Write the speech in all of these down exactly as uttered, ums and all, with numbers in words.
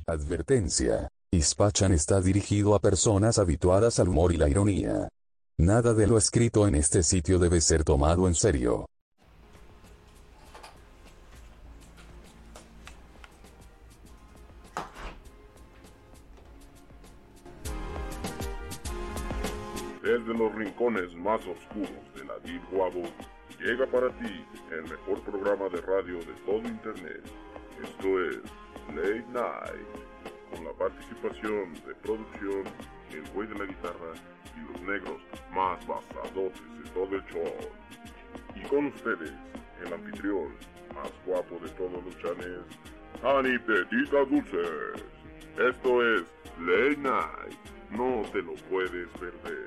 Advertencia. Ispachan está dirigido a personas habituadas al humor y la ironía. Nada de lo escrito en este sitio debe ser tomado en serio. Desde los rincones más oscuros de la Deep Web, llega para ti el mejor programa de radio de todo Internet. Esto es Late Night, con la participación de producción, el güey de la guitarra y los negros más basadotes de todo el show. Y con ustedes, el anfitrión más guapo de todos los chanes, Ani Petita Dulces. Esto es Late Night, no te lo puedes perder.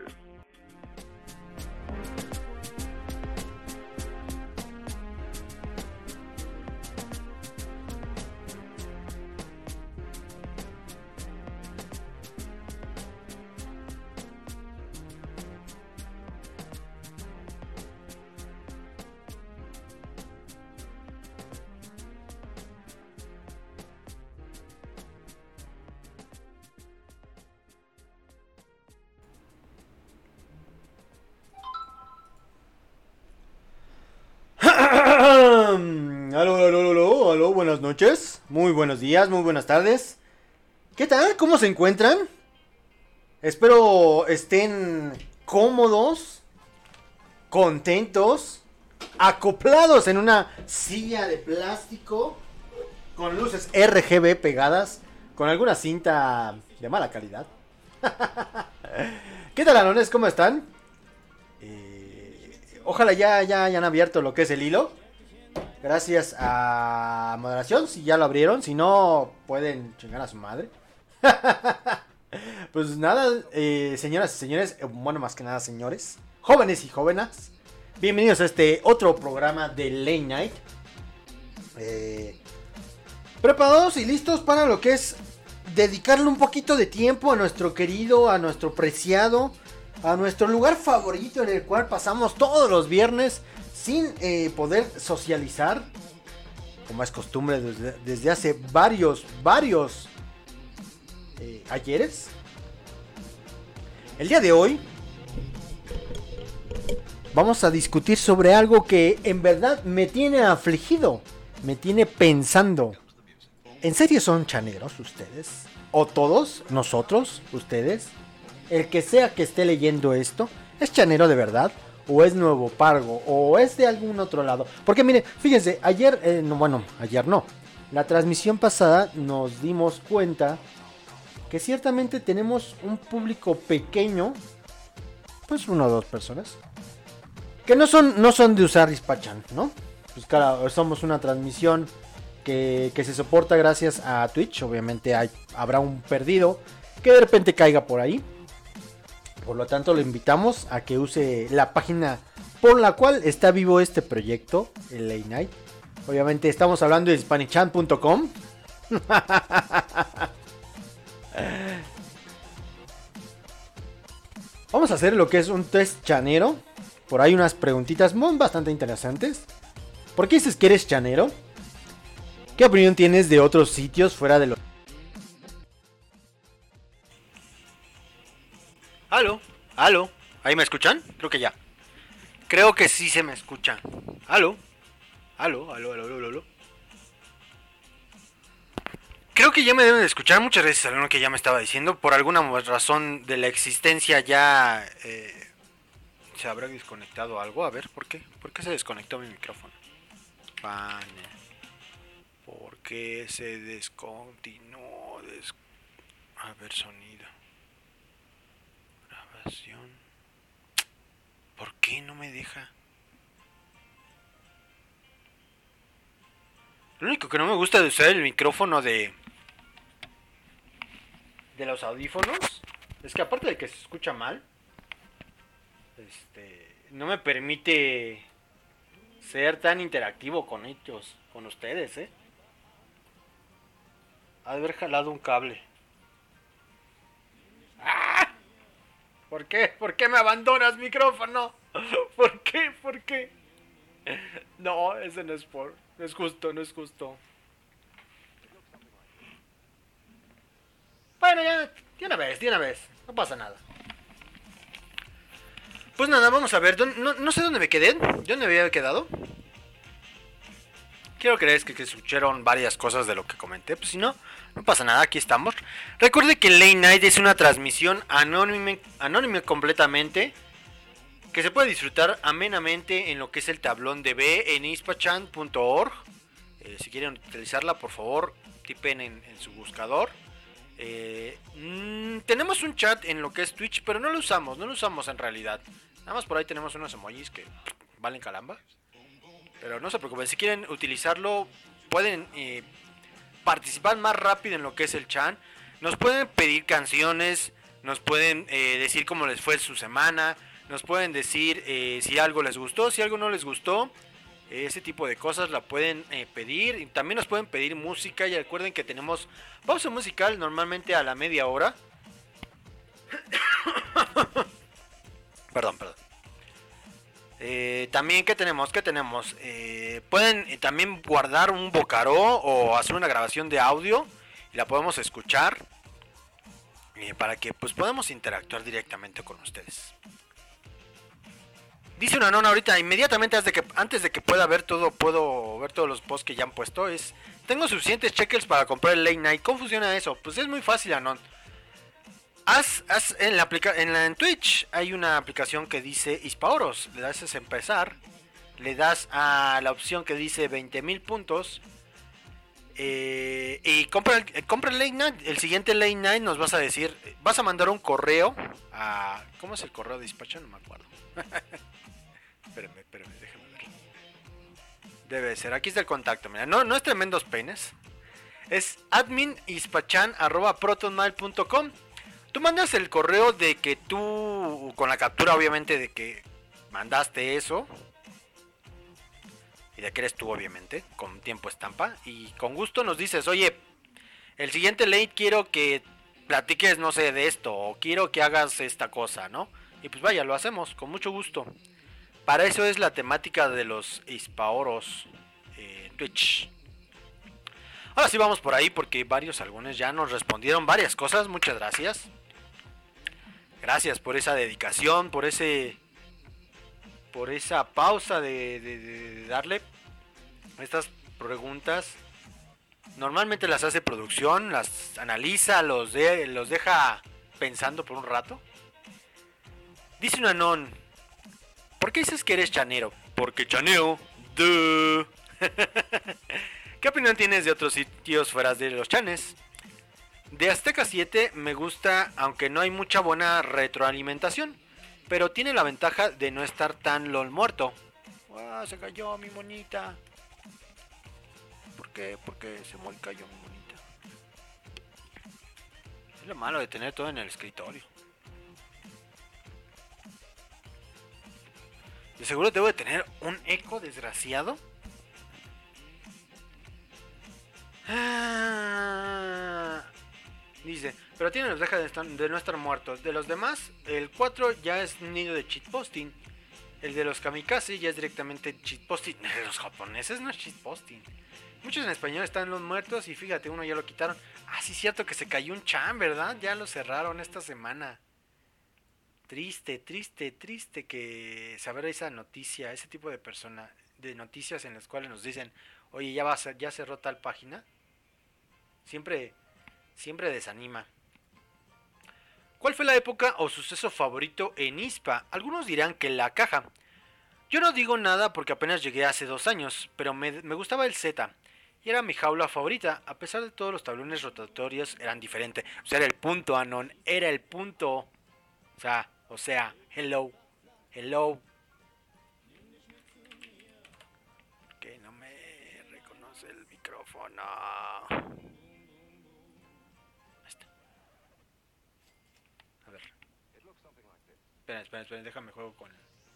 Aló, aló, aló, aló, aló, buenas noches, muy buenos días, muy buenas tardes. ¿Qué tal? ¿Cómo se encuentran? Espero estén cómodos, contentos, acoplados en una silla de plástico con luces R G B pegadas, con alguna cinta de mala calidad. ¿Qué tal, alones? ¿Cómo están? Eh, ojalá ya, ya hayan abierto lo que es el hilo. Gracias a moderación, si ya lo abrieron, si no, pueden chingar a su madre. Pues nada, eh, señoras y señores, eh, bueno, más que nada señores, jóvenes y jóvenes, bienvenidos a este otro programa de Late Night. Eh, preparados y listos para lo que es dedicarle un poquito de tiempo a nuestro querido, a nuestro preciado, a nuestro lugar favorito en el cual pasamos todos los viernes sin eh, poder socializar, como es costumbre desde, desde hace varios, varios eh, ayeres. El día de hoy vamos a discutir sobre algo que en verdad me tiene afligido, me tiene pensando. ¿En serio son chaneros ustedes? ¿O todos, nosotros, ustedes? El que sea que esté leyendo esto, ¿es chanero de verdad? ¿O es nuevo pargo? ¿O es de algún otro lado? Porque mire, fíjense, ayer, eh, no, bueno, ayer no. La transmisión pasada nos dimos cuenta que ciertamente tenemos un público pequeño, pues una o dos personas, que no son, no son de usar Ispachan, ¿no? Pues claro, somos una transmisión que, que se soporta gracias a Twitch. Obviamente hay, habrá un perdido que de repente caiga por ahí. Por lo tanto, lo invitamos a que use la página por la cual está vivo este proyecto, el Late Night. Obviamente estamos hablando de hispanichan punto com. Vamos a hacer lo que es un test chanero. Por ahí unas preguntitas muy bastante interesantes. ¿Por qué dices que eres chanero? ¿Qué opinión tienes de otros sitios fuera de los... Aló, aló, ¿ahí me escuchan? Creo que ya. Creo que sí se me escucha. Aló, aló, aló, aló, aló, aló. Creo que ya me deben de escuchar. Muchas gracias a lo que ya me estaba diciendo. Por alguna razón de la existencia ya eh, se habrá desconectado algo. A ver, ¿por qué? ¿Por qué se desconectó mi micrófono? Panel. ¿Por qué se descontinuó? Des... A ver, sonido. ¿Por qué no me deja? Lo único que no me gusta de usar el micrófono de de los audífonos es que, aparte de que se escucha mal, este no me permite ser tan interactivo con ellos, con ustedes, eh. Haber jalado un cable. ¡Ah! ¿Por qué? ¿Por qué me abandonas, micrófono? ¿Por qué? ¿Por qué? No, ese no es por... No es justo, no es justo. ya, de una vez, de una vez. No pasa nada. Pues nada, vamos a ver. No, no sé dónde me quedé. ¿Dónde me había quedado? Quiero creer que, que escucharon varias cosas de lo que comenté. Pues si no, no pasa nada, aquí estamos. Recuerde que Late Night es una transmisión anónima, anónima completamente, que se puede disfrutar amenamente en lo que es el tablón de B en ispachan punto org. Eh, si quieren utilizarla, por favor, tipen en, en su buscador. Eh, mmm, tenemos un chat en lo que es Twitch, pero no lo usamos, no lo usamos en realidad. Nada más por ahí tenemos unos emojis que valen calamba. Pero no se preocupen, si quieren utilizarlo, pueden eh, participar más rápido en lo que es el chat. Nos pueden pedir canciones, nos pueden eh, decir cómo les fue su semana, nos pueden decir eh, si algo les gustó, si algo no les gustó. Eh, ese tipo de cosas la pueden eh, pedir. Y también nos pueden pedir música. Y recuerden que tenemos pausa musical normalmente a la media hora. Perdón, perdón. Eh, también, ¿qué tenemos? ¿Qué tenemos? Eh, pueden eh, también guardar un vocaró o hacer una grabación de audio y la podemos escuchar eh, para que pues podamos interactuar directamente con ustedes. Dice una nona ahorita, inmediatamente antes de que, antes de que pueda ver todo, puedo ver todos los posts que ya han puesto, es, tengo suficientes checkers para comprar el Late Night. ¿Cómo funciona eso? Pues es muy fácil, Anon. Haz, haz en, la aplica en, la, en Twitch hay una aplicación que dice Hispaoros. Le das a empezar. Le das a la opción que dice veinte mil puntos. Eh, y compra el, compra el Late Night. El siguiente Late Night nos vas a decir. Vas a mandar un correo a. ¿Cómo es el correo de Hispachan? No me acuerdo. espérenme, espérenme, déjame ver. Debe ser. Aquí está el contacto. Mira, no, no es tremendos penes. Es admin hispachan arroba protonmail punto com. Tú mandas el correo de que tú, con la captura obviamente de que mandaste eso, y de que eres tú obviamente, con tiempo estampa, y con gusto nos dices, oye, el siguiente late quiero que platiques, no sé, de esto, o quiero que hagas esta cosa, ¿no? Y pues vaya, lo hacemos, con mucho gusto. Para eso es la temática de los Hispaoros eh, Twitch. Ahora sí vamos por ahí porque varios algunos ya nos respondieron varias cosas, muchas gracias. Gracias por esa dedicación, por ese por esa pausa de, de, de darle estas preguntas. Normalmente las hace producción, las analiza, los, de, los deja pensando por un rato. Dice un anón, ¿por qué dices que eres chanero? Porque chaneo. Duh. ¿Qué opinión tienes de otros sitios fuera de los chanes? De Azteca siete me gusta, aunque no hay mucha buena retroalimentación, pero tiene la ventaja de no estar tan lol muerto. Ah, se cayó mi monita. ¿Por qué? ¿Por qué se me cayó mi monita? Es lo malo de tener todo en el escritorio. De seguro debo de tener un eco desgraciado. Ah, dice, pero tiene la ventaja de, estar, de no estar muertos. De los demás, el cuatro ya es nido de cheatposting. El de los kamikaze ya es directamente cheatposting. El de los japoneses no es cheatposting. Muchos en español están los muertos y fíjate, uno ya lo quitaron. Ah, sí es cierto que se cayó un chan, ¿verdad? Ya lo cerraron esta semana. Triste, triste, triste que saber esa noticia, ese tipo de persona, de noticias en las cuales nos dicen, oye, ya va a ser, ya cerró tal página. Siempre, siempre desanima. ¿Cuál fue la época o suceso favorito en Ispa? Algunos dirán que la caja. Yo no digo nada porque apenas llegué hace dos años, pero me, me gustaba el Z. Y era mi jaula favorita, a pesar de todos los tablones rotatorios eran diferentes. O sea, era el punto, Anon, era el punto. O sea, o sea, hello, hello. Que no me reconoce el micrófono. Espera, espera, espera, déjame juego con...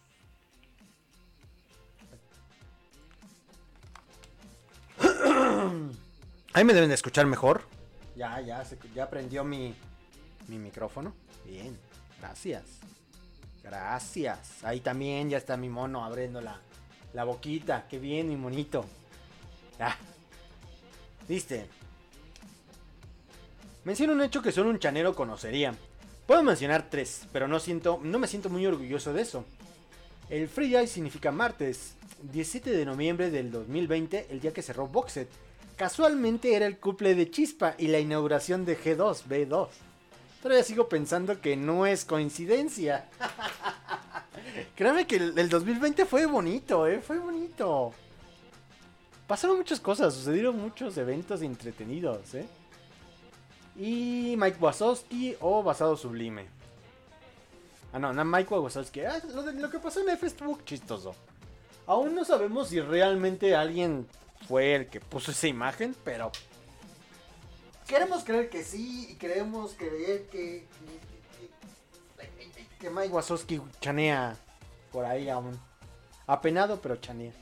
Ahí me deben de escuchar mejor. Ya, ya, se, ya prendió mi, mi micrófono. Bien, gracias. Gracias. Ahí también ya está mi mono abriendo la, la boquita. Qué bien, mi monito. Ya. ¿Viste? Menciono un hecho que solo un chanero conocería. Puedo mencionar tres, pero no, siento, no me siento muy orgulloso de eso. El Friday significa martes, diecisiete de noviembre del dos mil veinte, el día que cerró Boxed. Casualmente era el cumple de Chispa y la inauguración de G dos, B dos. Todavía sigo pensando que no es coincidencia. Créame que el, el dos mil veinte fue bonito, eh, fue bonito. Pasaron muchas cosas, sucedieron muchos eventos entretenidos, eh. Y Mike Wazowski o Basado Sublime. Ah, no, no Mike Wazowski. Ah, lo, de, lo que pasó en F estuvo chistoso. Aún no sabemos si realmente alguien fue el que puso esa imagen, pero queremos creer que sí y queremos creer que que, que Mike Wazowski chanea por ahí aún. Apenado, pero chanea.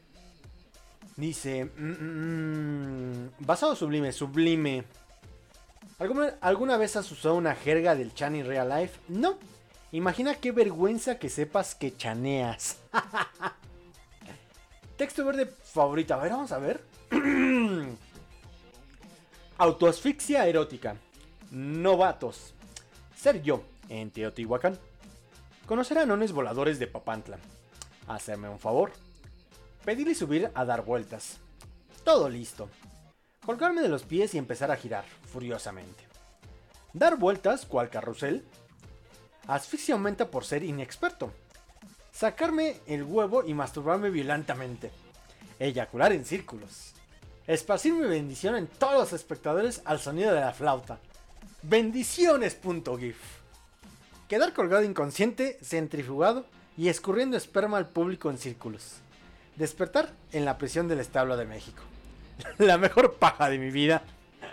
Dice, mmm, Basado Sublime, Sublime. ¿Alguna, ¿Alguna vez has usado una jerga del chan en real life? No. Imagina qué vergüenza que sepas que chaneas. Texto verde favorito. A ver, vamos a ver. Autoasfixia erótica. Novatos. Ser yo en Teotihuacán. Conocer a nones voladores de Papantla. Hacerme un favor. Pedir y subir a dar vueltas. Todo listo. Colgarme de los pies y empezar a girar, furiosamente. Dar vueltas, cual carrusel. Asfixia aumenta por ser inexperto. Sacarme el huevo y masturbarme violentamente. Eyacular en círculos. Esparcir mi bendición en todos los espectadores al sonido de la flauta. Bendiciones.gif. Quedar colgado inconsciente, centrifugado y escurriendo esperma al público en círculos. Despertar en la prisión del establo de México. La mejor paja de mi vida.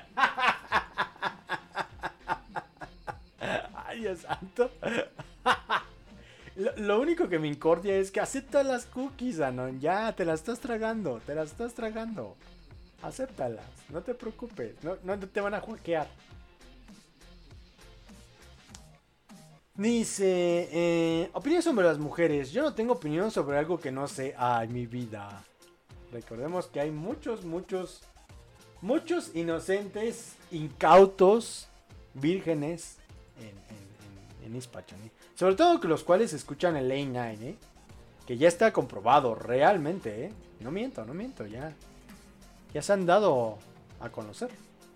Ay, Dios santo. Lo, lo único que me incordia es que acepta las cookies, Anon. Ya, te las estás tragando. Te las estás tragando. Acéptalas. No te preocupes. No, no te van a hackear. Dice, eh, opinión sobre las mujeres. Yo no tengo opinión sobre algo que no sé. Ay, mi vida. Recordemos que hay muchos, muchos, muchos inocentes, incautos, vírgenes en, en, en, en Ispachani. Sobre todo que los cuales escuchan el A nueve, ¿eh? Que ya está comprobado realmente, ¿eh? No miento, no miento, ya. Ya se han dado a conocer.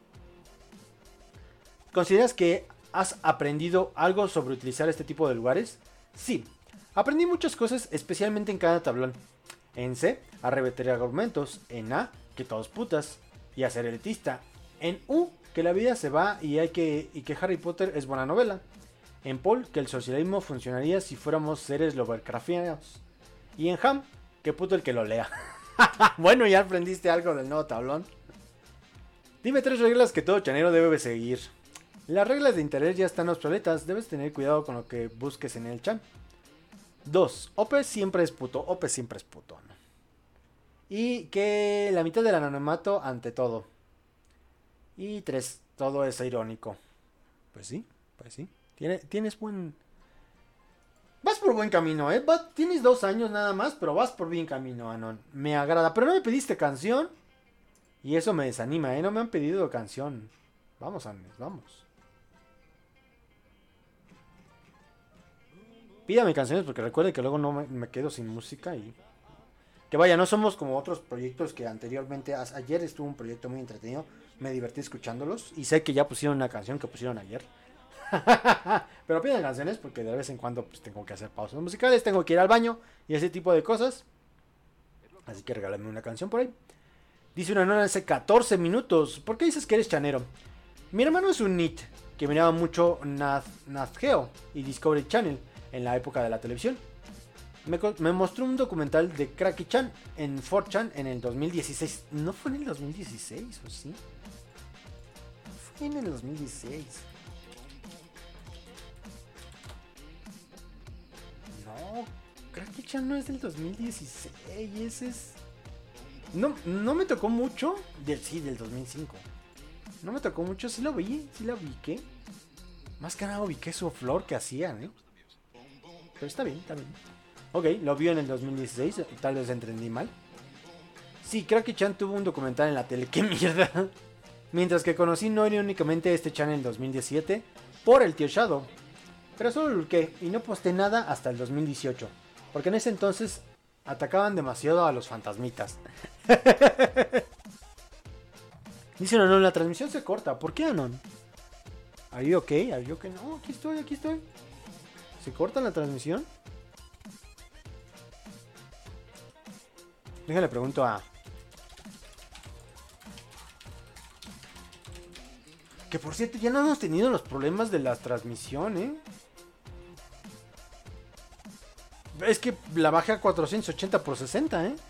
¿Consideras que has aprendido algo sobre utilizar este tipo de lugares? Sí, aprendí muchas cosas, especialmente en cada tablón. En C, a revertir argumentos. En A, que todos putas. Y a ser elitista. En U, que la vida se va y, hay que, y que Harry Potter es buena novela. En Paul, que el socialismo funcionaría si fuéramos seres Lovecraftianos. Y en Ham, que puto el que lo lea. Bueno, ya aprendiste algo del nuevo tablón. Dime tres reglas que todo chanero debe seguir. Las reglas de interés ya están obsoletas. Debes tener cuidado con lo que busques en el chan. dos. O P siempre es puto. O P siempre es puto, ¿no? Y que la mitad del anonimato ante todo. Y tres. Todo es irónico. Pues sí, pues sí. Tiene, tienes buen... Vas por buen camino, ¿eh? Vas, tienes dos años nada más, pero vas por bien camino, Anon. Me agrada. Pero no me pediste canción. Y eso me desanima, ¿eh? No me han pedido canción. Vamos, Anes, vamos. Pídame canciones porque recuerde que luego no me, me quedo sin música y... Que vaya, no somos como otros proyectos que anteriormente... Ayer estuvo un proyecto muy entretenido. Me divertí escuchándolos. Y sé que ya pusieron una canción que pusieron ayer. Pero pidan canciones porque de vez en cuando pues, tengo que hacer pausas musicales. Tengo que ir al baño y ese tipo de cosas. Así que regálame una canción por ahí. Dice una nona hace catorce minutos. ¿Por qué dices que eres chanero? Mi hermano es un nit que miraba mucho Nat, Nat Geo y Discovery Channel en la época de la televisión. Me, me mostró un documental de Cracky Chan en cuatro chan en el dos mil dieciséis. ¿No fue en el dos mil dieciséis o sí? Fue en el dos mil dieciséis. No, Cracky Chan no es del dos mil dieciséis. Ese es... No, no me tocó mucho. Del, sí, del dos mil cinco. No me tocó mucho, sí lo vi, sí lo ubiqué. Más que nada ubiqué su flor que hacían, ¿eh? Pero está bien, está bien. Ok, lo vio en el dos mil dieciséis, tal vez entendí mal. Sí, Cracky Chan tuvo un documental en la tele, qué mierda. Mientras que conocí no irónicamente este channel en dos mil diecisiete por el tío Shadow. Pero solo lurqué y no posté nada hasta el dos mil dieciocho. Porque en ese entonces atacaban demasiado a los fantasmitas. Dicen Anon, la transmisión se corta. ¿Por qué, Anon? ¿Are you okay? ¿Are you okay? No, aquí estoy, aquí estoy. ¿Se corta la transmisión? Déjale pregunto a... Que por cierto, ya no hemos tenido los problemas de la transmisión, ¿eh? Es que la bajé a cuatrocientos ochenta por sesenta, ¿eh?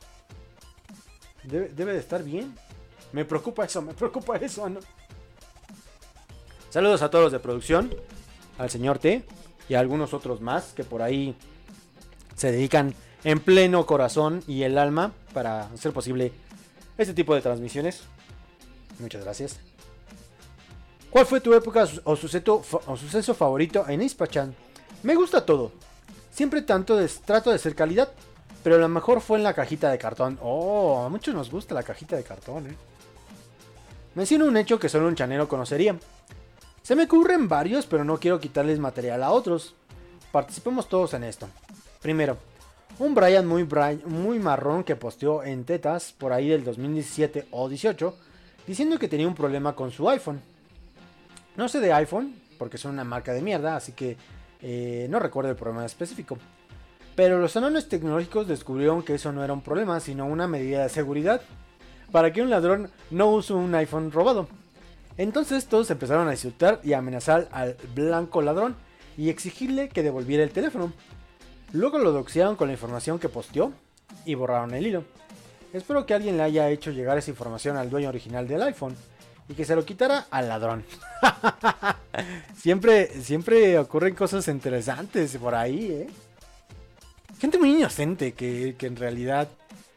Debe, debe de estar bien. Me preocupa eso, me preocupa eso, ¿no? Saludos a todos los de producción, al señor T y a algunos otros más que por ahí se dedican en pleno corazón y el alma para hacer posible este tipo de transmisiones. Muchas gracias. ¿Cuál fue tu época o suceso, o suceso favorito en Ispachan? Me gusta todo. Siempre tanto de, trato de ser calidad, pero lo mejor fue en la cajita de cartón. Oh, a muchos nos gusta la cajita de cartón, ¿eh? Menciono un hecho que solo un chanero conocería. Se me ocurren varios, pero no quiero quitarles material a otros. Participemos todos en esto. Primero, un Brian muy, Brian, muy marrón que posteó en Tetas por ahí del dos mil diecisiete o dieciocho, diciendo que tenía un problema con su iPhone. No sé de iPhone, porque son una marca de mierda, así que eh, no recuerdo el problema específico. Pero los anones tecnológicos descubrieron que eso no era un problema, sino una medida de seguridad para que un ladrón no use un iPhone robado. Entonces todos empezaron a insultar y amenazar al blanco ladrón y exigirle que devolviera el teléfono. Luego lo doxearon con la información que posteó y borraron el hilo. Espero que alguien le haya hecho llegar esa información al dueño original del iPhone y que se lo quitara al ladrón. siempre, siempre ocurren cosas interesantes por ahí, ¿eh? Gente muy inocente que, que en realidad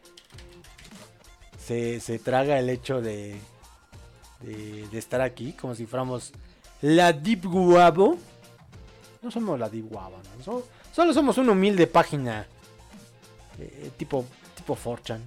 se, se traga el hecho de, de, de estar aquí como si fuéramos la Deep Guabo. No somos la Deep Guabo, ¿no? So, solo somos una humilde página eh, tipo, tipo cuatro chan.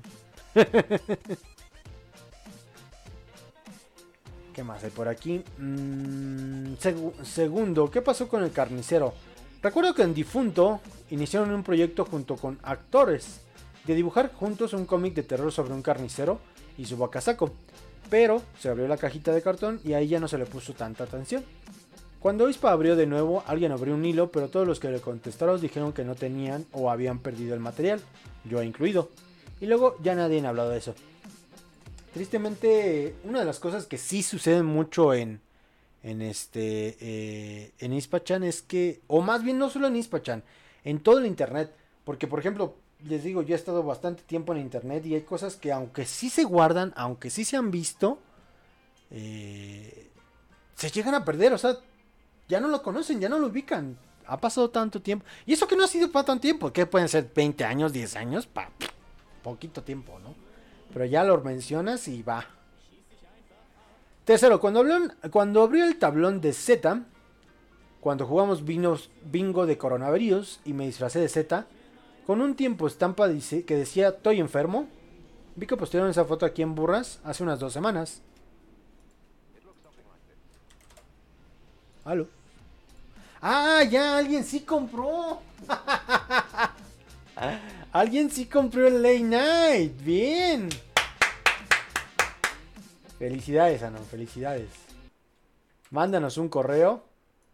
¿Qué más hay por aquí? Mm, seg- segundo, ¿qué pasó con el carnicero? Recuerdo que en Difunto iniciaron un proyecto junto con actores de dibujar juntos un cómic de terror sobre un carnicero y su bakasaco, pero se abrió la cajita de cartón y ahí ya no se le puso tanta atención. Cuando Ispa abrió de nuevo, alguien abrió un hilo, pero todos los que le contestaron dijeron que no tenían o habían perdido el material, yo incluido, y luego ya nadie ha hablado de eso. Tristemente, una de las cosas que sí suceden mucho en en este eh, en Ispachan es que, o más bien no solo en Ispachan, en todo el internet, porque por ejemplo, les digo, yo he estado bastante tiempo en internet y hay cosas que aunque sí se guardan, aunque sí se han visto, eh, se llegan a perder, o sea, ya no lo conocen, ya no lo ubican, ha pasado tanto tiempo, y eso que no ha sido para tanto tiempo, que pueden ser veinte años, diez años, pa, poquito tiempo, ¿no? Pero ya lo mencionas y va. Tercero, cuando abrió, cuando abrió el tablón de Z, cuando jugamos vinos, bingo de coronavirus y me disfracé de Z, con un tiempo estampa dice, que decía estoy enfermo, vi que postearon esa foto aquí en Burras hace unas dos semanas. ¿Aló? ¡Ah, ya! ¡Alguien sí compró! ¡Alguien sí compró el Late Night! ¡Bien! Felicidades, Anon, felicidades. Mándanos un correo.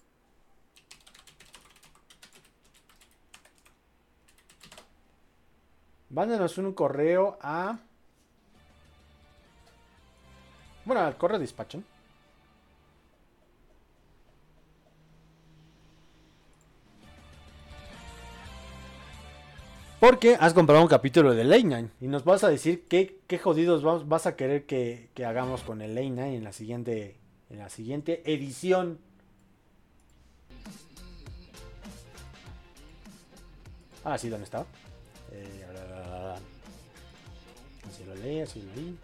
Mándanos un correo a... Bueno, al correo de Ispachan. Porque has comprado un capítulo de Late Night y nos vas a decir qué, qué jodidos vas, vas a querer que, que hagamos con el Late Night en la siguiente, en la siguiente edición. Ah, sí, ¿dónde está? Eh, así lo leí, así lo leí.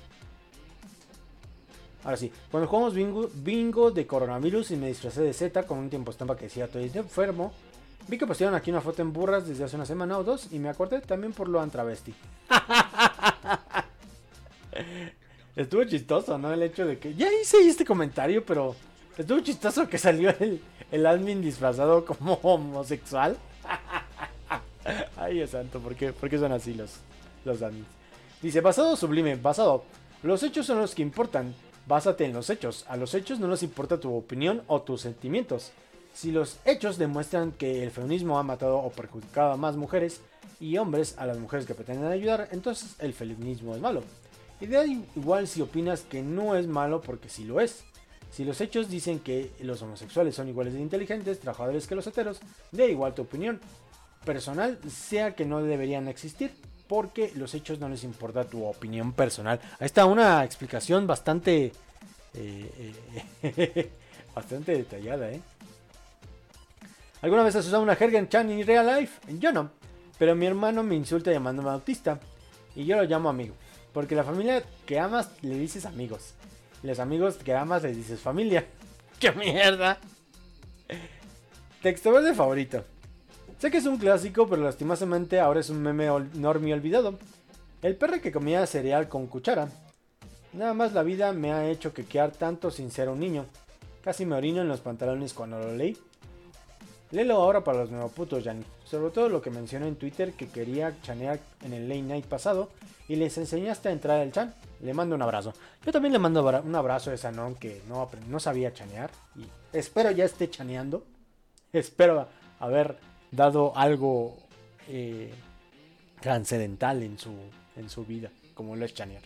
Ahora sí, cuando jugamos bingo, bingo de coronavirus y me disfracé de Z con un tiempo estampa que decía estoy enfermo. Vi que postearon aquí una foto en Burras desde hace una semana o dos y me acordé también por lo antravesti. Estuvo chistoso, ¿no? El hecho de que ya hice este comentario, pero estuvo chistoso que salió el, el admin disfrazado como homosexual. Ay, Dios santo, ¿por qué, ¿por qué son así los, los admins? Dice, basado sublime, basado. Los hechos son los que importan. Básate en los hechos. A los hechos no les importa tu opinión o tus sentimientos. Si los hechos demuestran que el feminismo ha matado o perjudicado a más mujeres y hombres a las mujeres que pretenden ayudar, entonces el feminismo es malo. Y da igual si opinas que no es malo, porque sí lo es. Si los hechos dicen que los homosexuales son iguales de inteligentes, trabajadores que los heteros, da igual tu opinión personal, sea que no deberían existir, porque los hechos no les importa tu opinión personal. Ahí está una explicación bastante eh, eh, bastante detallada, ¿eh? ¿Alguna vez has usado una jerga en Chan en real life? Yo no, pero mi hermano me insulta llamándome autista y yo lo llamo amigo, porque la familia que amas le dices amigos y los amigos que amas les dices familia. ¡Qué mierda! Texto verde favorito. Sé que es un clásico, pero lastimosamente ahora es un meme enorme y olvidado. El perro que comía cereal con cuchara. Nada más la vida me ha hecho quequear tanto sin ser un niño. Casi me orino en los pantalones cuando lo leí. Léelo ahora para los neoputos, Yanni. Sobre todo lo que mencionó en Twitter que quería chanear en el late night pasado y les enseñaste a entrar al chan. Le mando un abrazo. Yo también le mando un abrazo a esa non que no, no sabía chanear y espero ya esté chaneando. Espero haber dado algo eh, trascendental en su, en su vida, como lo es chanear.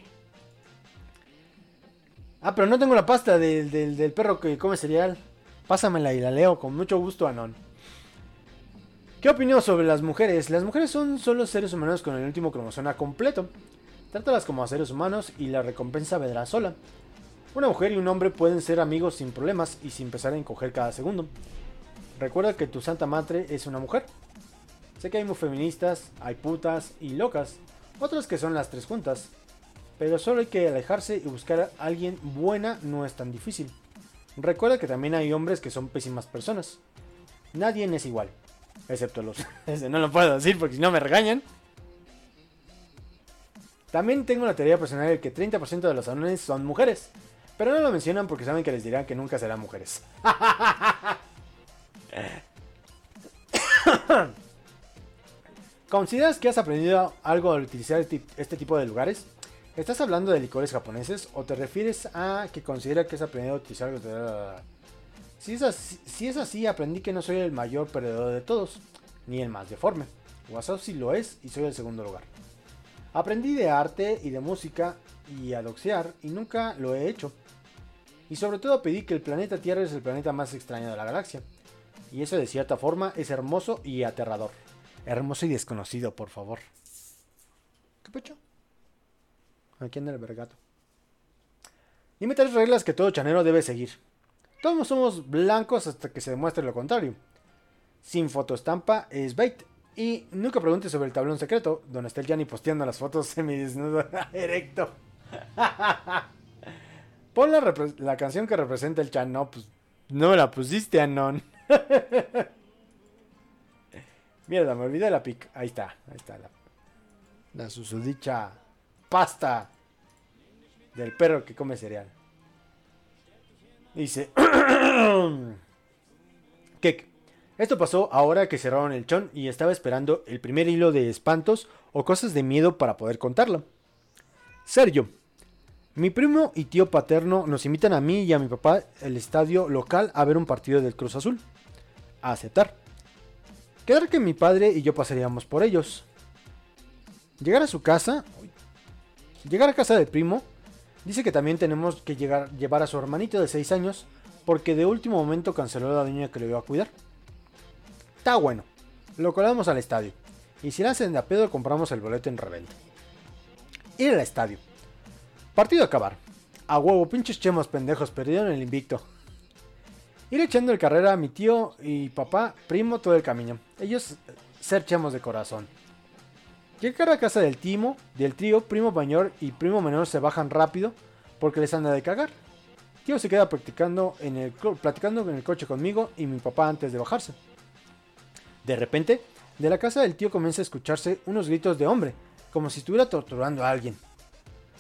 Ah, pero no tengo la pasta del, del, del perro que come cereal. Pásamela y la leo con mucho gusto, Anon. ¿Qué opinión sobre las mujeres? Las mujeres son solo seres humanos con el último cromosoma completo. Trátalas como a seres humanos y la recompensa vendrá sola. Una mujer y un hombre pueden ser amigos sin problemas y sin empezar a encoger cada segundo. Recuerda que tu santa madre es una mujer. Sé que hay muy feministas, hay putas y locas, otras que son las tres juntas. Pero solo hay que alejarse y buscar a alguien buena, no es tan difícil. Recuerda que también hay hombres que son pésimas personas. Nadie es igual, excepto los... no lo puedo decir porque si no me regañan. También tengo una teoría personal de que treinta por ciento de los anones son mujeres. Pero no lo mencionan porque saben que les dirán que nunca serán mujeres. ¿Consideras que has aprendido algo al utilizar este tipo de lugares? ¿Estás hablando de licores japoneses o te refieres a que considera que has aprendido a utilizar algo de... Si es, así, si es así, aprendí que no soy el mayor perdedor de todos, ni el más deforme. WhatsApp sí lo es y soy el segundo lugar. Aprendí de arte y de música y a doxear y nunca lo he hecho. Y sobre todo pedí que el planeta Tierra es el planeta más extraño de la galaxia. Y eso de cierta forma es hermoso y aterrador. Hermoso y desconocido, por favor. ¿Qué pecho? Aquí anda el vergato. Dime tres reglas que todo chanero debe seguir. Todos somos blancos hasta que se demuestre lo contrario. Sin fotoestampa es bait. Y nunca preguntes sobre el tablón secreto, donde está el Yanni posteando las fotos semidesnudo erecto. Pon la, la canción que representa el chan. No, pues no me la pusiste, Anon. Mierda, me olvidé la pic. Ahí está, ahí está la, la susodicha pasta del perro que come cereal. Dice Kek, esto pasó ahora que cerraron el chon y estaba esperando el primer hilo de espantos o cosas de miedo para poder contarlo. Sergio, mi primo y tío paterno nos invitan a mí y a mi papá al estadio local a ver un partido del Cruz Azul. A aceptar. Quedar que mi padre y yo pasaríamos por ellos. Llegar a su casa. Llegar a casa del primo. Dice que también tenemos que llegar, llevar a su hermanito de seis años. Porque de último momento canceló la niña que le iba a cuidar. Está bueno. Lo colamos al estadio. Y si la hacen de a pedo compramos el boleto en reventa. Ir al estadio. Partido a acabar. A huevo, pinches chemos pendejos, perdieron el invicto. Ir echando el carrera a mi tío y papá, primo, todo el camino. Ellos ser chemos de corazón. Llegar a casa del timo, del trío, primo mayor y primo menor se bajan rápido porque les anda de cagar. Tío se queda practicando en el, platicando en el coche conmigo y mi papá antes de bajarse. De repente, de la casa del tío comienza a escucharse unos gritos de hombre, como si estuviera torturando a alguien.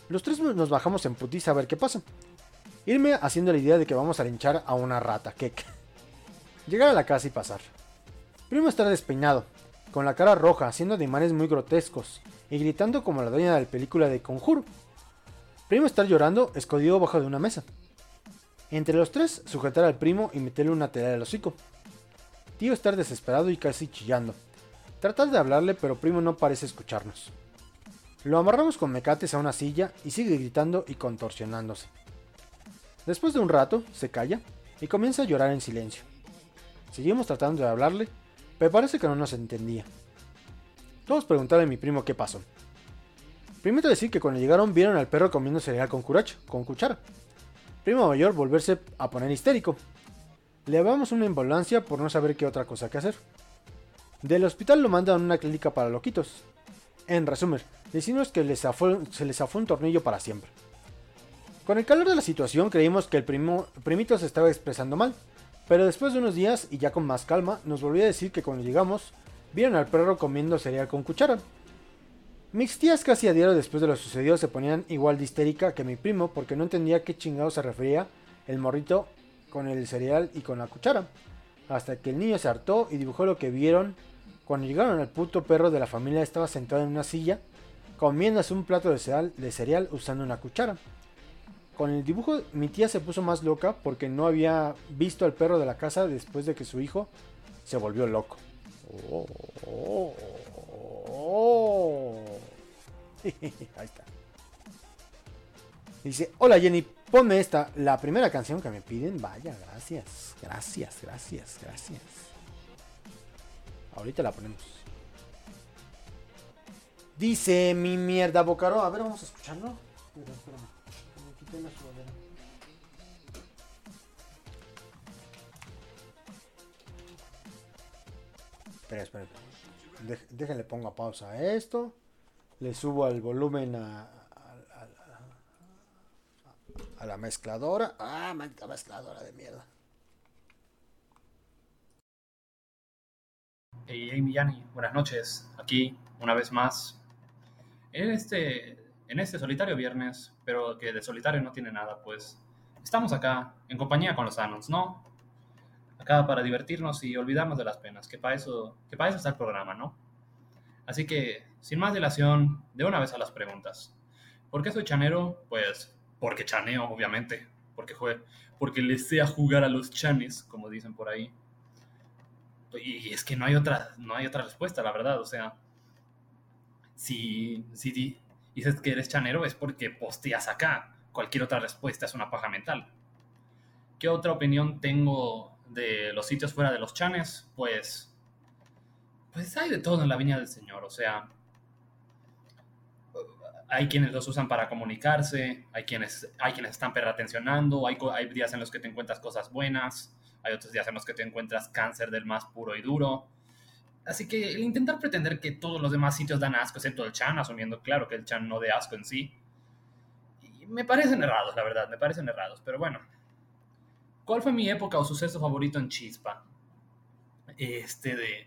Los tres nos bajamos en putiza a ver qué pasa. Irme haciendo la idea de que vamos a linchar a una rata, que llegar a la casa y pasar. Primo estar despeinado, con la cara roja, haciendo ademanes muy grotescos y gritando como la dueña de la película de Conjuro. Primo estar llorando, escondido bajo de una mesa. Entre los tres, sujetar al primo y meterle una tela al hocico. Tío estar desesperado y casi chillando. Tratar de hablarle, pero primo no parece escucharnos. Lo amarramos con mecates a una silla y sigue gritando y contorsionándose. Después de un rato, se calla y comienza a llorar en silencio. Seguimos tratando de hablarle, pero parece que no nos entendía. Todos preguntaron a mi primo qué pasó. Primero decir que cuando llegaron vieron al perro comiendo cereal con, curacho, con cuchara. Primo mayor volverse a poner histérico. Le llevamos una ambulancia por no saber qué otra cosa que hacer. Del hospital lo mandan a una clínica para loquitos. En resumen, decimos que les zafó, se les zafó un tornillo para siempre. Con el calor de la situación creímos que el primo, primito se estaba expresando mal, pero después de unos días y ya con más calma nos volvió a decir que cuando llegamos vieron al perro comiendo cereal con cuchara. Mis tías casi a diario después de lo sucedido se ponían igual de histérica que mi primo porque no entendía a qué chingado se refería el morrito con el cereal y con la cuchara, hasta que el niño se hartó y dibujó lo que vieron. Cuando llegaron, el puto perro de la familia estaba sentado en una silla comiéndose un plato de cereal, de cereal usando una cuchara. Con el dibujo mi tía se puso más loca porque no había visto al perro de la casa después de que su hijo se volvió loco. Oh, oh, oh. Ahí está. Dice, hola Jenny, ponme esta, la primera canción que me piden. Vaya, gracias, gracias, gracias, gracias. Ahorita la ponemos. Dice mi mierda Bocaro. A ver, vamos a escucharlo. Espera, espérame. Me quité la sudadera. Espera, espera. Dej- déjenle pongo pausa a esto. Le subo el volumen a, a, a, a, a la mezcladora. Ah, maldita mezcladora de mierda. Hey, hey, Millani, buenas noches. Aquí, una vez más, en este, en este solitario viernes, pero que de solitario no tiene nada, pues estamos acá, en compañía con los Anons, ¿no? Acá para divertirnos y olvidarnos de las penas, que para eso, que para eso está el programa, ¿no? Así que, sin más dilación, de una vez a las preguntas. ¿Por qué soy chanero? Pues, porque chaneo, obviamente. Porque, jue- porque le sé a jugar a los chanes, como dicen por ahí. Y es que no hay otra, no hay otra respuesta, la verdad. O sea, si, si di- dices que eres chanero es porque posteas acá. Cualquier otra respuesta es una paja mental. ¿Qué otra opinión tengo de los sitios fuera de los chanes? Pues, pues hay de todo en la viña del Señor. O sea, hay quienes los usan para comunicarse, hay quienes, hay quienes están perratencionando, hay, co- hay días en los que te encuentras cosas buenas, hay otros días en los que te encuentras cáncer del más puro y duro. Así que el intentar pretender que todos los demás sitios dan asco, excepto el Chan, asumiendo claro que el Chan no dé asco en sí, y me parecen errados, la verdad, me parecen errados. Pero bueno, ¿cuál fue mi época o suceso favorito en Chispa? Este de...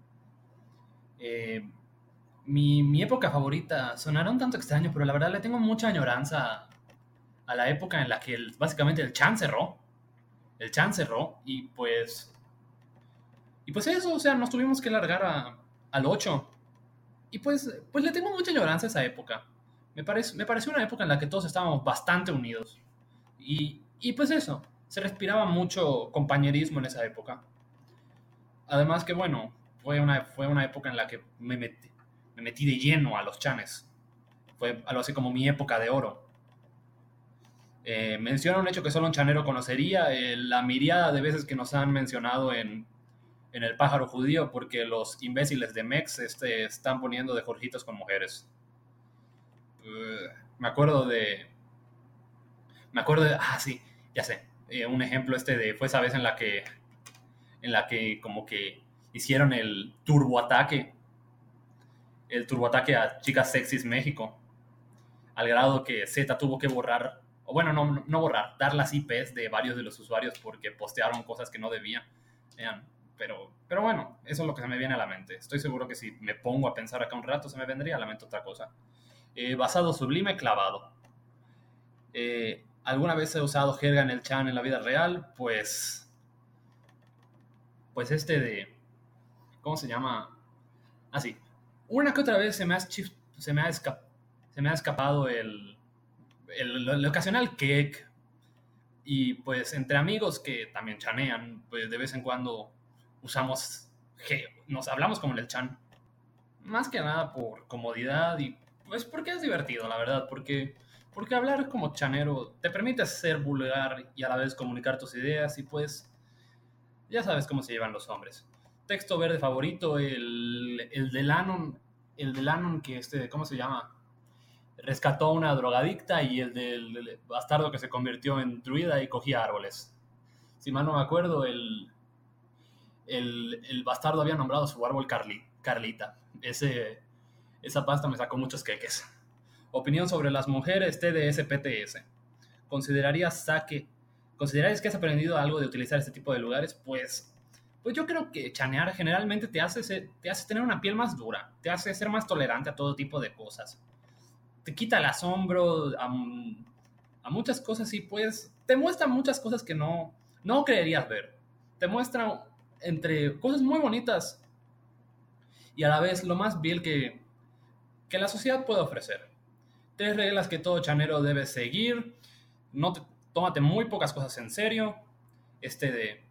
eh, mi, mi época favorita sonará un tanto extraño, pero la verdad le tengo mucha añoranza a la época en la que el- básicamente el Chan cerró. El Chan cerró y pues... Y pues eso, o sea, nos tuvimos que largar a- al ocho. Y pues, pues le tengo mucha añoranza a esa época. Me, parece, me pareció una época en la que todos estábamos bastante unidos. Y, y pues eso, se respiraba mucho compañerismo en esa época. Además que bueno, fue una, fue una época en la que me metí, me metí de lleno a los chanes. Fue algo así como mi época de oro. Eh, menciona un hecho que solo un chanero conocería, eh, la miriada de veces que nos han mencionado en, en El pájaro judío, porque los imbéciles de Mex este, están poniendo de jorjitos con mujeres. Uh, me acuerdo de... Me acuerdo de... Ah, sí, ya sé. Eh, un ejemplo este de... Fue esa vez en la que... En la que como que hicieron el turboataque. El turboataque a Chicas Sexys México. Al grado que Z tuvo que borrar... O bueno, no, no borrar. Dar las I Pes de varios de los usuarios porque postearon cosas que no debían. Vean, pero, pero bueno, eso es lo que se me viene a la mente. Estoy seguro que si me pongo a pensar acá un rato se me vendría a la mente otra cosa. Eh, basado, sublime, clavado. Eh, ¿Alguna vez he usado jerga en el chan en la vida real? Pues, pues este de, ¿cómo se llama? Así. Una que otra vez se me ha, chif- se me ha, esca- se me ha escapado el, el, el ocasional cake. Y pues entre amigos que también chanean, pues de vez en cuando usamos, je- nos hablamos como en el chan. Más que nada por comodidad y pues porque es divertido, la verdad, porque, porque hablar como chanero te permite ser vulgar y a la vez comunicar tus ideas y pues ya sabes cómo se llevan los hombres. Texto verde favorito, el, el de Lannon, el de Lannon que este, ¿cómo se llama? Rescató a una drogadicta y el del, del bastardo que se convirtió en druida y cogía árboles. Si mal no me acuerdo, el, el, el bastardo había nombrado su árbol Carli, Carlita. Ese, esa pasta me sacó muchos queques. Opinión sobre las mujeres T D S P T S. ¿Considerarías saque? ¿Considerarías que has aprendido algo de utilizar este tipo de lugares? Pues, pues yo creo que chanear generalmente te hace, ser- te hace tener una piel más dura, te hace ser más tolerante a todo tipo de cosas. Te quita el asombro a, a muchas cosas y pues te muestra muchas cosas que no, no creerías ver. Te muestra entre cosas muy bonitas y a la vez lo más vil que, que la sociedad puede ofrecer. Tres reglas que todo chanero debe seguir. No te, tómate muy pocas cosas en serio. Este de...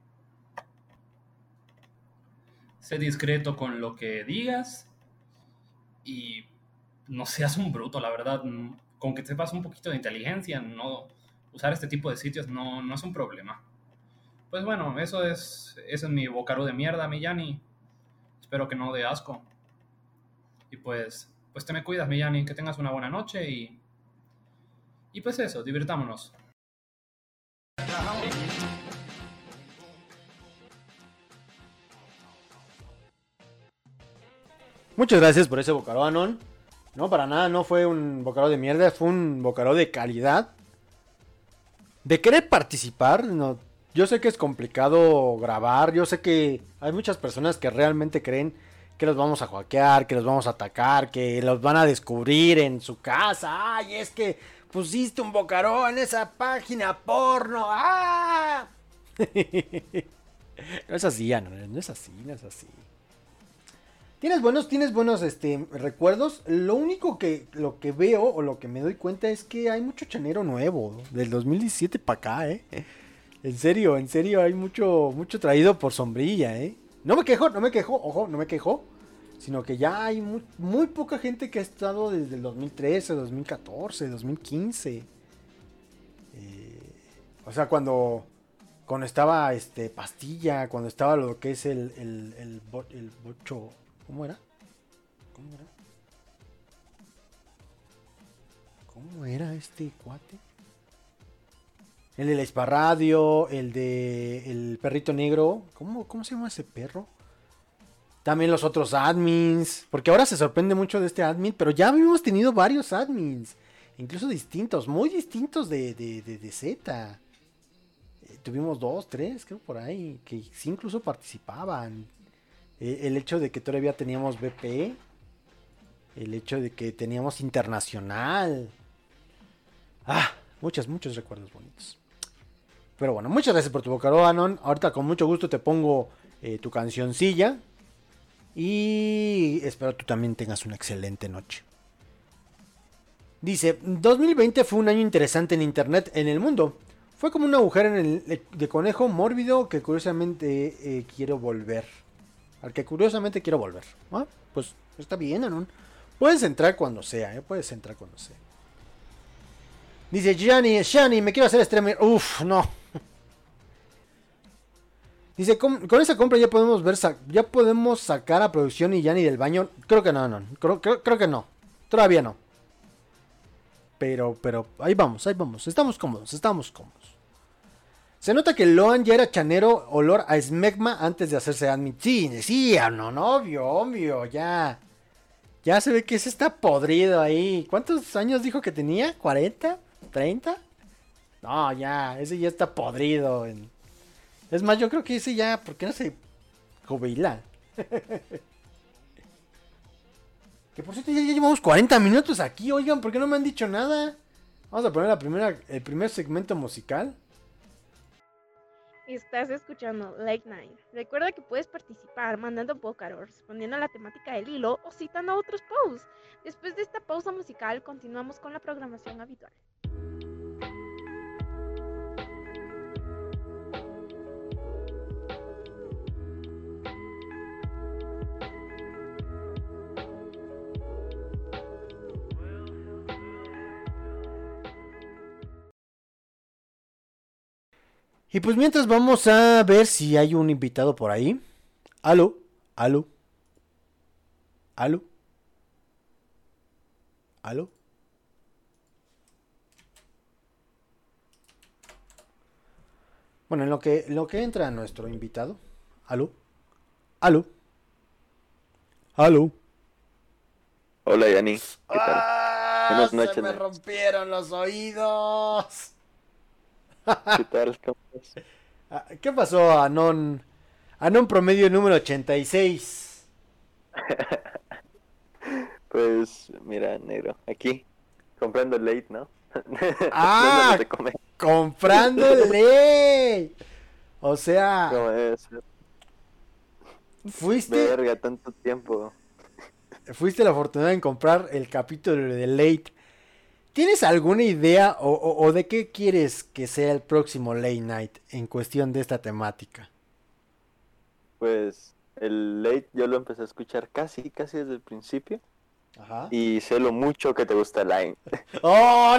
Sé discreto con lo que digas. Y no seas un bruto, la verdad. Con que sepas un poquito de inteligencia, no usar este tipo de sitios no, no es un problema. Pues bueno, eso es, eso es mi bocarú de mierda, Millani. Espero que no dé asco. Y pues, pues te me cuidas, Millani. Que tengas una buena noche y, y pues eso, divirtámonos. Muchas gracias por ese bocaró, Anon. No, para nada, no fue un bocaró de mierda, fue un bocaró de calidad. De querer participar, no, yo sé que es complicado grabar, yo sé que hay muchas personas que realmente creen que los vamos a hackear, que los vamos a atacar, que los van a descubrir en su casa. Ay, es que pusiste un bocaró en esa página porno. ¡Ah! No es así, Anon, no es así, no es así. Tienes buenos, tienes buenos este, recuerdos. Lo único que, lo que veo o lo que me doy cuenta es que hay mucho chanero nuevo. Del dos mil diecisiete para acá, eh. En serio, en serio, hay mucho, mucho traído por sombrilla, eh. No me quejo, no me quejo, ojo, no me quejo. Sino que ya hay muy, muy poca gente que ha estado desde el dos mil trece, dos mil catorce, dos mil quince. Eh, o sea, cuando... Cuando estaba este Pastilla, cuando estaba lo que es el, el, el, bo, el bocho... ¿Cómo era? ¿Cómo era? ¿Cómo era este cuate? El de la Esparradio, el de el perrito negro. ¿Cómo, ¿Cómo se llama ese perro? También los otros admins. Porque ahora se sorprende mucho de este admin, pero ya habíamos tenido varios admins. Incluso distintos, muy distintos de, de, de, de Z. Eh, tuvimos dos, tres, creo por ahí, que sí incluso participaban. El hecho de que todavía teníamos B P. El hecho de que teníamos internacional. Ah, muchos, muchos recuerdos bonitos. Pero bueno, muchas gracias por tu bocaró, Anon. Ahorita con mucho gusto te pongo eh, tu cancioncilla. Y espero tú también tengas una excelente noche. Dice, dos mil veinte fue un año interesante en internet en el mundo. Fue como un agujero en el, de conejo mórbido que curiosamente eh, quiero volver. Al que curiosamente quiero volver. ¿Ah? Pues está bien, Anon. Puedes entrar cuando sea, ¿eh? Puedes entrar cuando sea. Dice Gianni, Gianni, me quiero hacer streamer. Uf, no. Dice, con, con esa compra ya podemos ver, ya podemos sacar a producción y Gianni del baño. Creo que no, no. Creo, creo, creo que no. Todavía no. Pero, pero, ahí vamos, ahí vamos. Estamos cómodos, estamos cómodos. Se nota que Loan ya era chanero olor a smegma antes de hacerse admin. Sí, sí, no, no, obvio, obvio, ya. Ya se ve que ese está podrido ahí. ¿Cuántos años dijo que tenía? ¿cuarenta? ¿treinta? No, ya, ese ya está podrido. Es más, yo creo que ese ya, ¿por qué no se jubila? Que por cierto ya, ya llevamos cuarenta minutos aquí, oigan, ¿por qué no me han dicho nada? Vamos a poner la primera, el primer segmento musical. Estás escuchando Late Night. Recuerda que puedes participar mandando pócar o respondiendo a la temática del hilo o citando a otros posts. Después de esta pausa musical, continuamos con la programación habitual. Y pues mientras vamos a ver si hay un invitado por ahí. Aló, aló, aló, aló. Bueno, en lo que, en lo que entra nuestro invitado. Aló, aló, aló. Hola, Yanni. ¿Qué tal? ¡Ah! Buenas noches, Se me ¿no? rompieron los oídos. ¿Qué tal? ¿Cómo estás? Ah, ¿qué pasó, Anon? Anon promedio número ochenta y seis. Pues, mira, negro, aquí, comprando late, ¿no? ¡Ah! Dándole de comer. ¡Comprándole! O sea, ¿Cómo es? fuiste, Verga, tanto tiempo. fuiste la afortunada en comprar el capítulo de Late. ¿Tienes alguna idea o, o- o de qué quieres que sea el próximo Late Night en cuestión de esta temática? Pues, el late yo lo empecé a escuchar casi, casi desde el principio. Ajá. Y sé lo mucho que te gusta Line. ¡Oh,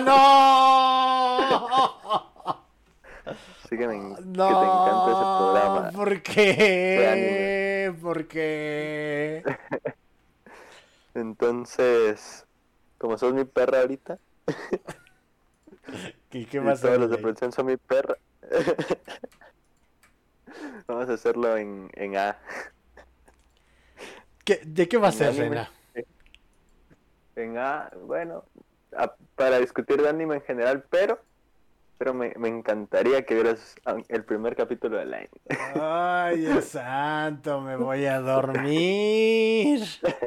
no! Así que, me, en- que te No, encanta ese programa. ¿por qué? ¿Por qué? Entonces, como sos mi perra ahorita, ¿Qué, qué y va a todos ser? los de Late? producción son mi perra, vamos a hacerlo en, en A. ¿Qué- ¿De qué va a En ser, anime. Rena? En A, bueno, a- para discutir de anime en general, pero pero me, me encantaría que vieras ah, el primer capítulo de Line. Ay, Dios santo, me voy a dormir.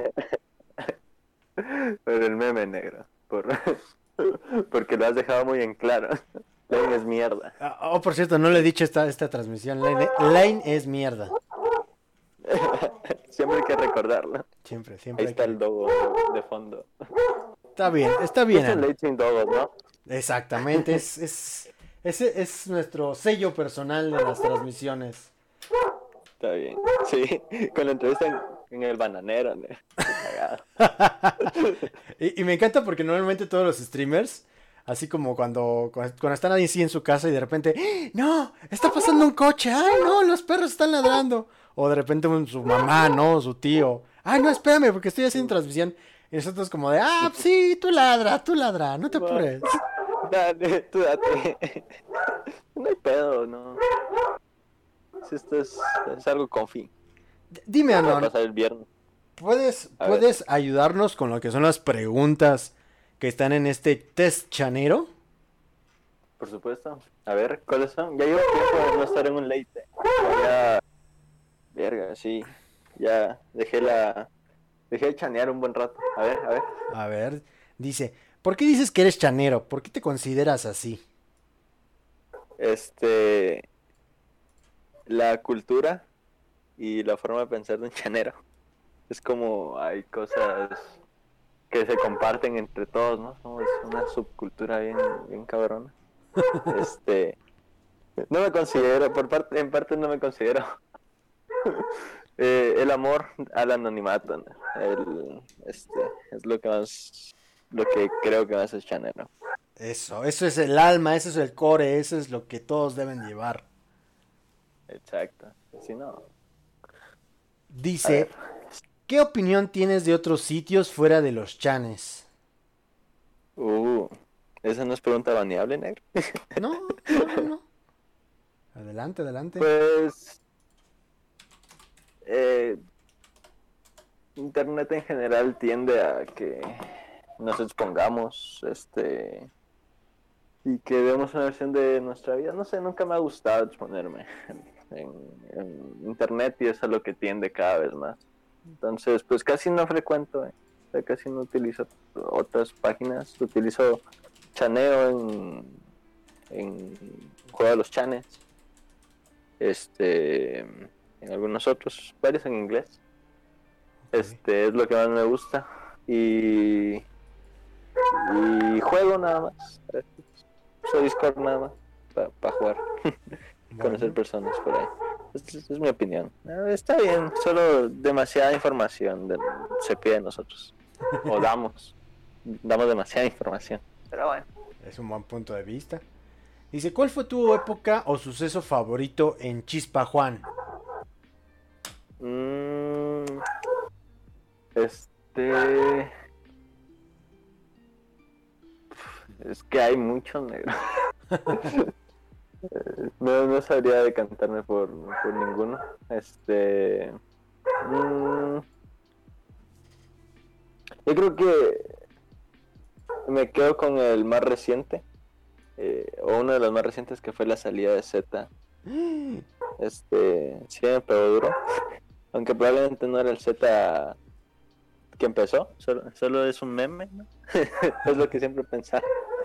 Pero el meme negro, por, porque lo has dejado muy en claro. Line es mierda. Ah, Oh, por cierto, no le he dicho esta, esta transmisión. Lane, Lane es mierda. Siempre hay que recordarlo. Siempre, Ahí siempre. hay está que- el dogo de fondo. Está bien, está bien. Es un Ana. late sin dogos, ¿no? Exactamente, es, es, ese es nuestro sello personal de las transmisiones. Está bien. Sí, con la entrevista en, en el bananero, ¿no? Qué cagado. Y, y me encanta porque normalmente todos los streamers, así como cuando, cuando, cuando están ahí sí en su casa y de repente, ¡Ah! ¡No! ¡Está pasando un coche! ¡Ay, no! ¡Los perros están ladrando! O de repente un- su mamá, ¿no? Su tío. ¡Ay, no! Espérame, porque estoy haciendo transmisión. Y nosotros como de, ¡ah, sí! Tú ladra, tú ladra, no te apures! Dale, tú date. No hay pedo, no. Si esto es, es algo confi. D- Dime, Va a Anon, pasar el viernes. ¿puedes, A ver. ¿puedes ayudarnos con lo que son las preguntas que están en este test chanero? Por supuesto. A ver, ¿cuáles son? Ya llevo tiempo de no estar en un late. Ya. Verga, sí. Ya dejé la. Dejé de chanear un buen rato. A ver, a ver. A ver, dice, ¿por qué dices que eres chanero? ¿Por qué te consideras así? Este. La cultura y la forma de pensar de un chanero. Es como hay cosas que se comparten entre todos, ¿no? Somos una subcultura bien, bien cabrona. Este. No me considero, por parte, en parte no me considero. Eh, el amor al anonimato, ¿no? El, este, es lo que más, lo que creo que más es chanero. Eso, eso es el alma, eso es el core, eso es lo que todos deben llevar. Exacto. Si no, a Dice, ver, ¿qué opinión tienes de otros sitios fuera de los chanes? uh, esa no es pregunta baneable, negro. No, no, no, no. Adelante, adelante. Pues, eh, Internet en general tiende a que nos expongamos, este, y que demos una versión de nuestra vida. No sé, nunca me ha gustado exponerme en, en- en Internet y eso es lo que tiende cada vez más. Entonces, pues casi no frecuento, eh, o sea, casi no utilizo otras páginas, utilizo chaneo en, en Juego de los Chanes. Este, en algunos otros, varios en inglés. Ok. Este es lo que más me gusta. Y, y juego nada más. Soy Discord nada más. Para pa jugar. Conocer Bueno, personas por ahí. Esa es, es mi opinión. Eh, Está bien, solo demasiada información de- se pide de nosotros. O damos. Damos demasiada información. Pero bueno. es un buen punto de vista. Dice, ¿cuál fue tu época o suceso favorito en Chispa Juan? Mm, este. Es que hay mucho negro. No, no sabría decantarme por, por ninguno. Este. mm, yo creo que me quedo con el más reciente. eh, o uno de los más recientes, que fue la salida de Z. Este. Sí me pegó duro. Aunque probablemente no era el Z que empezó. Solo, solo es un meme, ¿no? Es lo que siempre pensaba.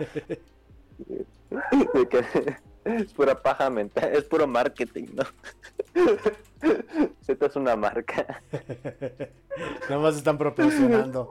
De que es pura paja mental, es puro marketing, ¿no? Z es una marca. Nada más están proporcionando.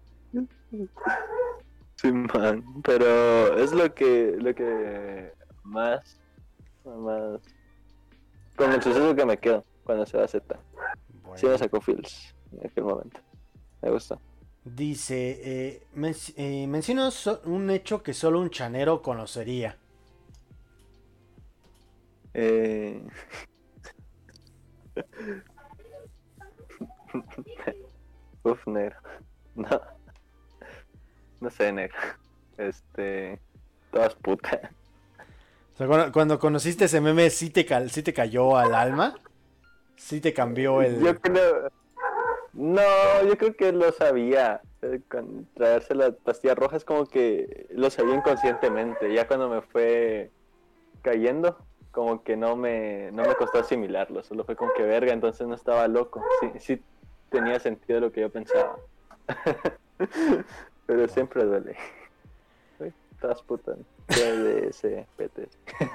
Sí, man. Pero es lo que lo que más más con el suceso que me quedo cuando se va Z. Sí me Bueno. sacó feels en aquel momento. Me gustó. Dice, eh, men- eh, menciono so- un hecho que solo un chanero conocería. Eh... Uf, negro. No. No sé, negro. Este. Todas putas. O sea, cuando, cuando conociste ese meme, ¿sí te, cal- sí te cayó al alma? ¿Sí te cambió el...? Yo creo. No, yo creo que lo sabía. Eh, Con traerse las pastillas rojas, como que lo sabía inconscientemente. Ya cuando me fue cayendo, como que no me, no me costó asimilarlo. Solo fue como que verga, entonces no estaba loco. Sí, sí tenía sentido lo que yo pensaba. Pero siempre duele. Uy, todas putas. D S, P T.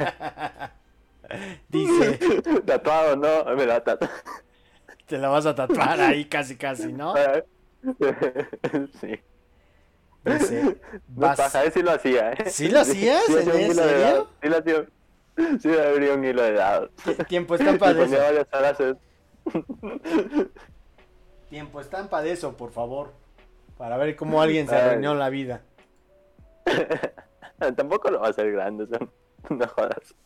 Dice, Tatuado, no, me la tatuado. te la vas a tatuar ahí casi casi, ¿no? Sí. Dice, No vas... paja, sí lo hacía, ¿eh? ¿Sí lo hacías? Sí, hacía un ¿En hilo de serio? dados. Sí lo hacía. Sí me abría un hilo de dados. Tie- Tiempo estampa Le de ponía eso. varias frases. Tiempo estampa de eso, por favor. Para ver cómo alguien se Ay. arruinó la vida. Tampoco lo va a hacer grande, son- no jodas.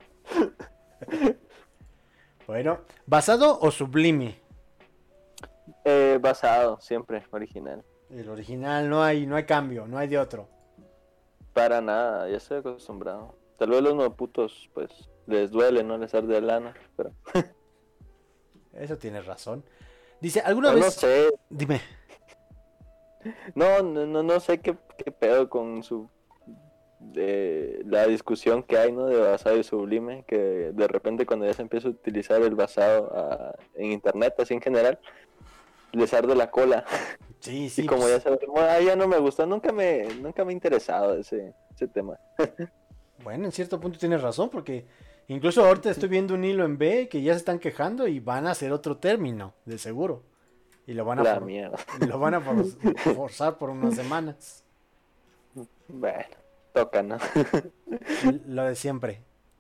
Bueno, ¿basado o sublime? Eh, basado, siempre, original. El original, no hay, no hay cambio, no hay de otro. Para nada, ya estoy acostumbrado. Tal vez los no putos, pues, les duele, no les arde la lana, pero... Eso tienes razón. Dice, ¿alguna No, no vez... sé, Dime. no, no, no, no sé qué, qué pedo con su... De la discusión que hay, ¿no? De basado y sublime, que de repente cuando ya se empieza a utilizar el basado ah, en internet, así en general, les arde la cola. Sí, sí. Y como pues, ya sabes, bueno, ah, ya no me gusta, nunca me, nunca me ha interesado ese, ese tema. Bueno, en cierto punto tienes razón, porque incluso ahorita estoy viendo un hilo en B que ya se están quejando y van a hacer otro término, de seguro. Y lo van a, La for- mierda. lo van a for- forzar por unas semanas. Bueno, toca, ¿no? Lo de siempre.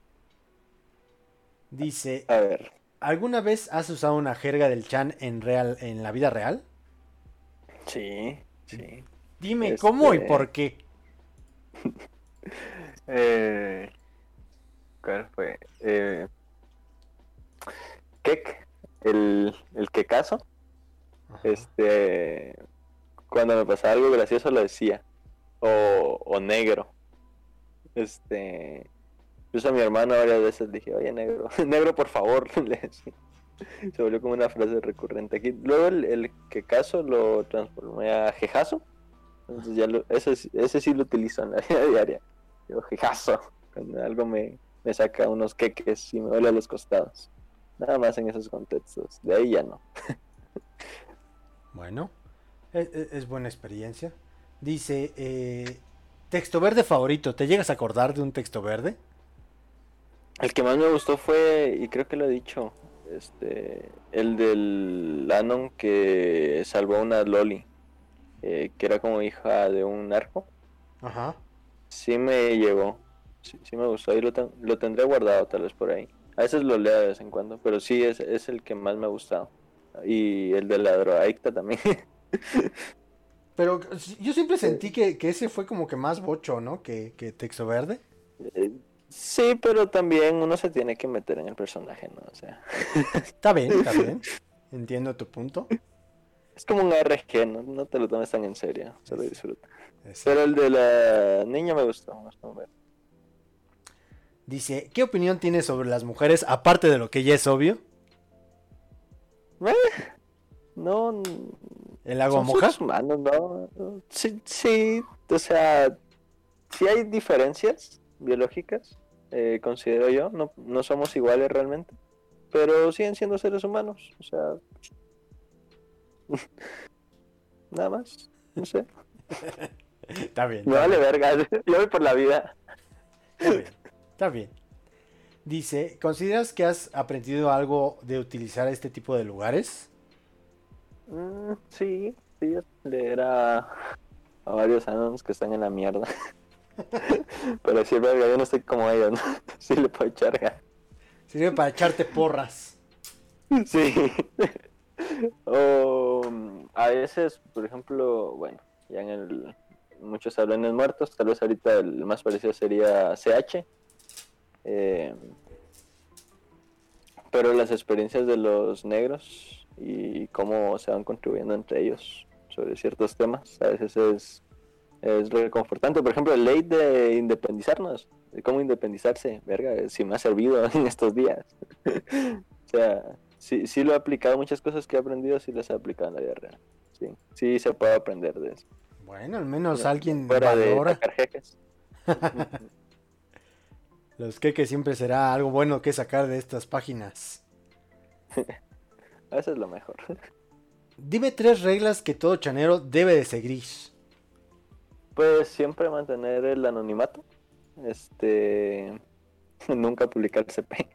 Dice, A ver, ¿alguna vez has usado una jerga del Chan en real, en la vida real? sí, sí. Dime, Este- ¿cómo y por qué? Eh, ¿cuál fue? Eh, Kek, el, el quecaso. Ajá. Este, cuando me pasaba algo gracioso lo decía. O, o negro. Este, incluso a mi hermano varias veces dije, oye, negro, negro, por favor. Le decía. Se volvió como una frase recurrente aquí. Luego el, el quecaso lo transformé a jejazo. Entonces ya lo, ese, ese sí lo utilizo en la vida diaria. Digo, jejazo. Cuando algo me, me saca unos queques y me duele a los costados. Nada más en esos contextos. De ahí ya no. Bueno, es, es- es buena experiencia. Dice, eh, Texto verde favorito. ¿Te llegas a acordar de un texto verde? El que más me gustó fue, y creo que lo he dicho, este, el del Anon que salvó a una Loli, eh, que era como hija de un narco. Ajá. Sí me llegó, sí, sí me gustó, y lo, ten- lo tendré guardado tal vez por ahí. A veces lo leo de vez en cuando, pero sí es, es el que más me ha gustado. Y el de la drogadicta también. Pero yo siempre sentí que, que ese fue como que más bocho, ¿no? Que, que texto verde. Eh, Sí, pero también uno se tiene que meter en el personaje, ¿no? O sea, Está bien, está bien. Entiendo tu punto. es como un R G, ¿no? No te lo tomes tan en serio, solo disfruta. Exacto. Pero el de la niña me gustó, me gustó ver. Dice, ¿qué opinión tienes sobre las mujeres, aparte de lo que ya es obvio? Eh, no, n- ¿El agua son moja? seres humanos, ¿no? Sí, sí, o sea, sí hay diferencias biológicas, eh, considero yo, no, no somos iguales realmente, pero siguen siendo seres humanos, o sea, nada más, no sé, Está bien. me Está vale bien, verga, yo voy por la vida. está bien, está bien. Dice, ¿consideras que has aprendido algo de utilizar este tipo de lugares? Mm, sí, sí, leer a, a varios anos que están en la mierda. Pero sí, verga, yo no estoy como ellos, ¿no? Sí le puedo echar ganas. Sirve para echarte porras. Sí. O mm, a veces, por ejemplo, bueno, ya en el muchos salones muertos, tal vez ahorita el más parecido sería C H. Eh, pero las experiencias de los negros y cómo se van contribuyendo entre ellos sobre ciertos temas, a veces es, es reconfortante. Por ejemplo, el ley de independizarnos, de cómo independizarse, verga, si me ha servido en estos días. O sea, sí, sí lo he aplicado, muchas cosas que he aprendido, sí las he aplicado en la vida real. Sí, sí se puede aprender de eso. Bueno, al menos No, alguien fuera de valora. sacar jeques. Los que siempre será algo bueno que sacar de estas páginas. Eso es lo mejor. Dime tres reglas que todo chanero debe de seguir. Pues siempre mantener el anonimato. Este. Nunca publicar C P.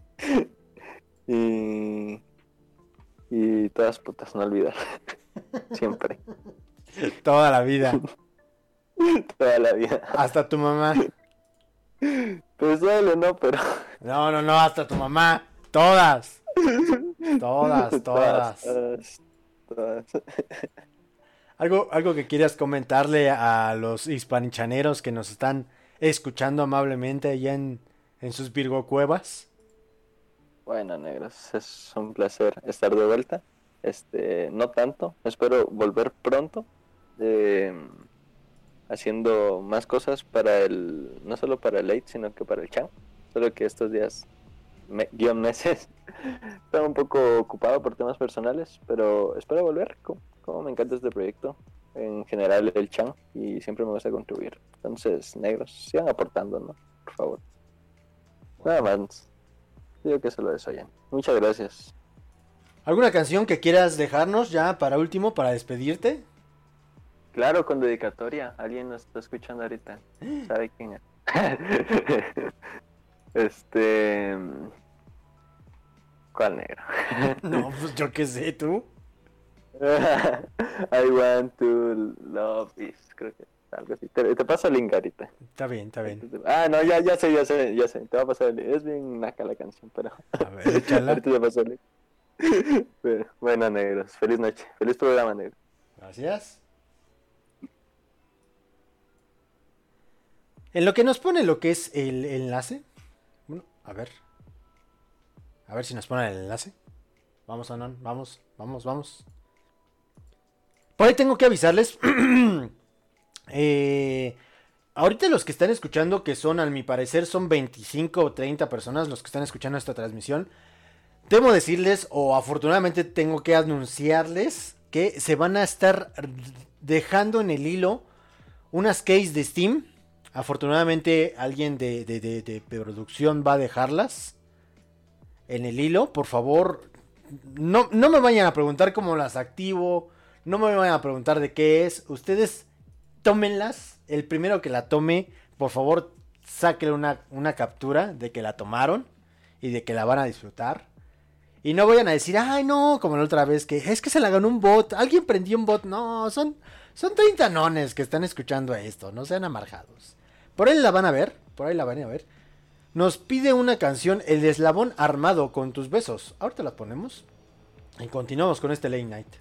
y. Y todas putas, no olvidar. Siempre. Toda la vida. Toda la vida. Hasta tu mamá. Pues duele, ¿no? Pero. No, no, no, hasta tu mamá. Todas. Todas, todas. Todas. Todas. Algo, algo que quieras comentarle a los hispanichaneros que nos están escuchando amablemente allá en, en sus Virgo Cuevas. Bueno, negros, es un placer estar de vuelta. Este, no tanto, espero volver pronto, eh, haciendo más cosas para el, no solo para el late, sino que para el chan. Solo que estos días, me, guión meses, estaba un poco ocupado por temas personales, pero espero volver. Como, como me encanta este proyecto, en general el chan, y siempre me gusta contribuir. Entonces, negros, sigan aportando, ¿no? Por favor. Nada más. Digo que se lo desoyen. Muchas gracias. ¿Alguna canción que quieras dejarnos ya para último, para despedirte? Claro, con dedicatoria. Alguien nos está escuchando ahorita. ¿Sabe quién es? Este... ¿Cuál negro? No, pues yo qué sé, tú. I want to love is. Creo que algo así. Te, te paso el link ahorita. Está bien, está bien. Ah, no, ya, ya sé, ya sé, ya sé. Te va a pasar el link. Es bien naca la canción, pero... A ver, échala. Ahorita te paso el link. Bueno, bueno, negros. Feliz noche. Feliz programa, negro. Gracias. En lo que nos pone lo que es el enlace. Bueno, a ver. A ver si nos pone el enlace. Vamos, Anon, vamos, vamos, vamos. Por ahí tengo que avisarles. eh, ahorita los que están escuchando, que son, a mi parecer, son veinticinco o treinta personas los que están escuchando esta transmisión. Debo decirles, o afortunadamente tengo que anunciarles, que se van a estar dejando en el hilo unas keys de Steam. Afortunadamente alguien de, de, de, de producción va a dejarlas en el hilo. Por favor, no, no me vayan a preguntar cómo las activo. No me vayan a preguntar de qué es. Ustedes tómenlas. El primero que la tome, por favor, sáquenle una, una captura de que la tomaron y de que la van a disfrutar. Y no vayan a decir, ay no, como la otra vez, que es que se la ganó un bot, alguien prendió un bot. No, son, son treinta nones que están escuchando esto, no sean amargados. Por ahí la van a ver, por ahí la van a ver. Nos pide una canción, El eslabón armado con tus besos. Ahorita la ponemos y continuamos con este Late Night.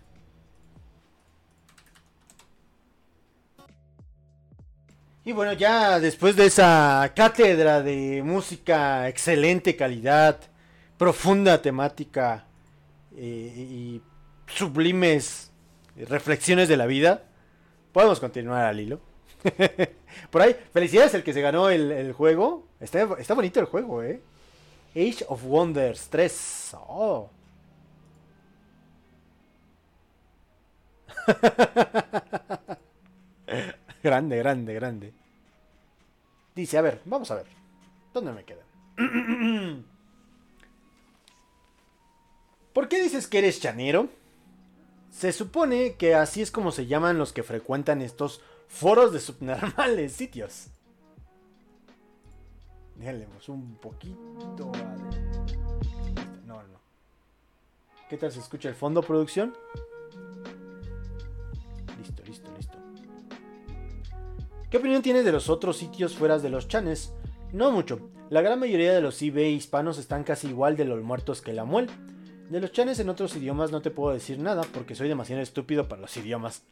Y bueno, ya después de esa cátedra de música, excelente calidad, profunda temática eh, y sublimes reflexiones de la vida, podemos continuar al hilo. Por ahí, felicidades al que se ganó el, el juego. Está, está bonito el juego, eh. Age of Wonders tres. Oh. Grande, grande, grande. Dice, a ver, vamos a ver. ¿Dónde me quedan? ¿Por qué dices que eres chanero? Se supone que así es como se llaman los que frecuentan estos foros de subnormales sitios. Déjenlemos un poquito. No, no. ¿Qué tal se escucha el fondo, producción? Listo, listo, listo. ¿Qué opinión tienes de los otros sitios fuera de los chanes? No mucho. La gran mayoría de los I B hispanos están casi igual de los muertos que la muel. De los chanes en otros idiomas no te puedo decir nada porque soy demasiado estúpido para los idiomas.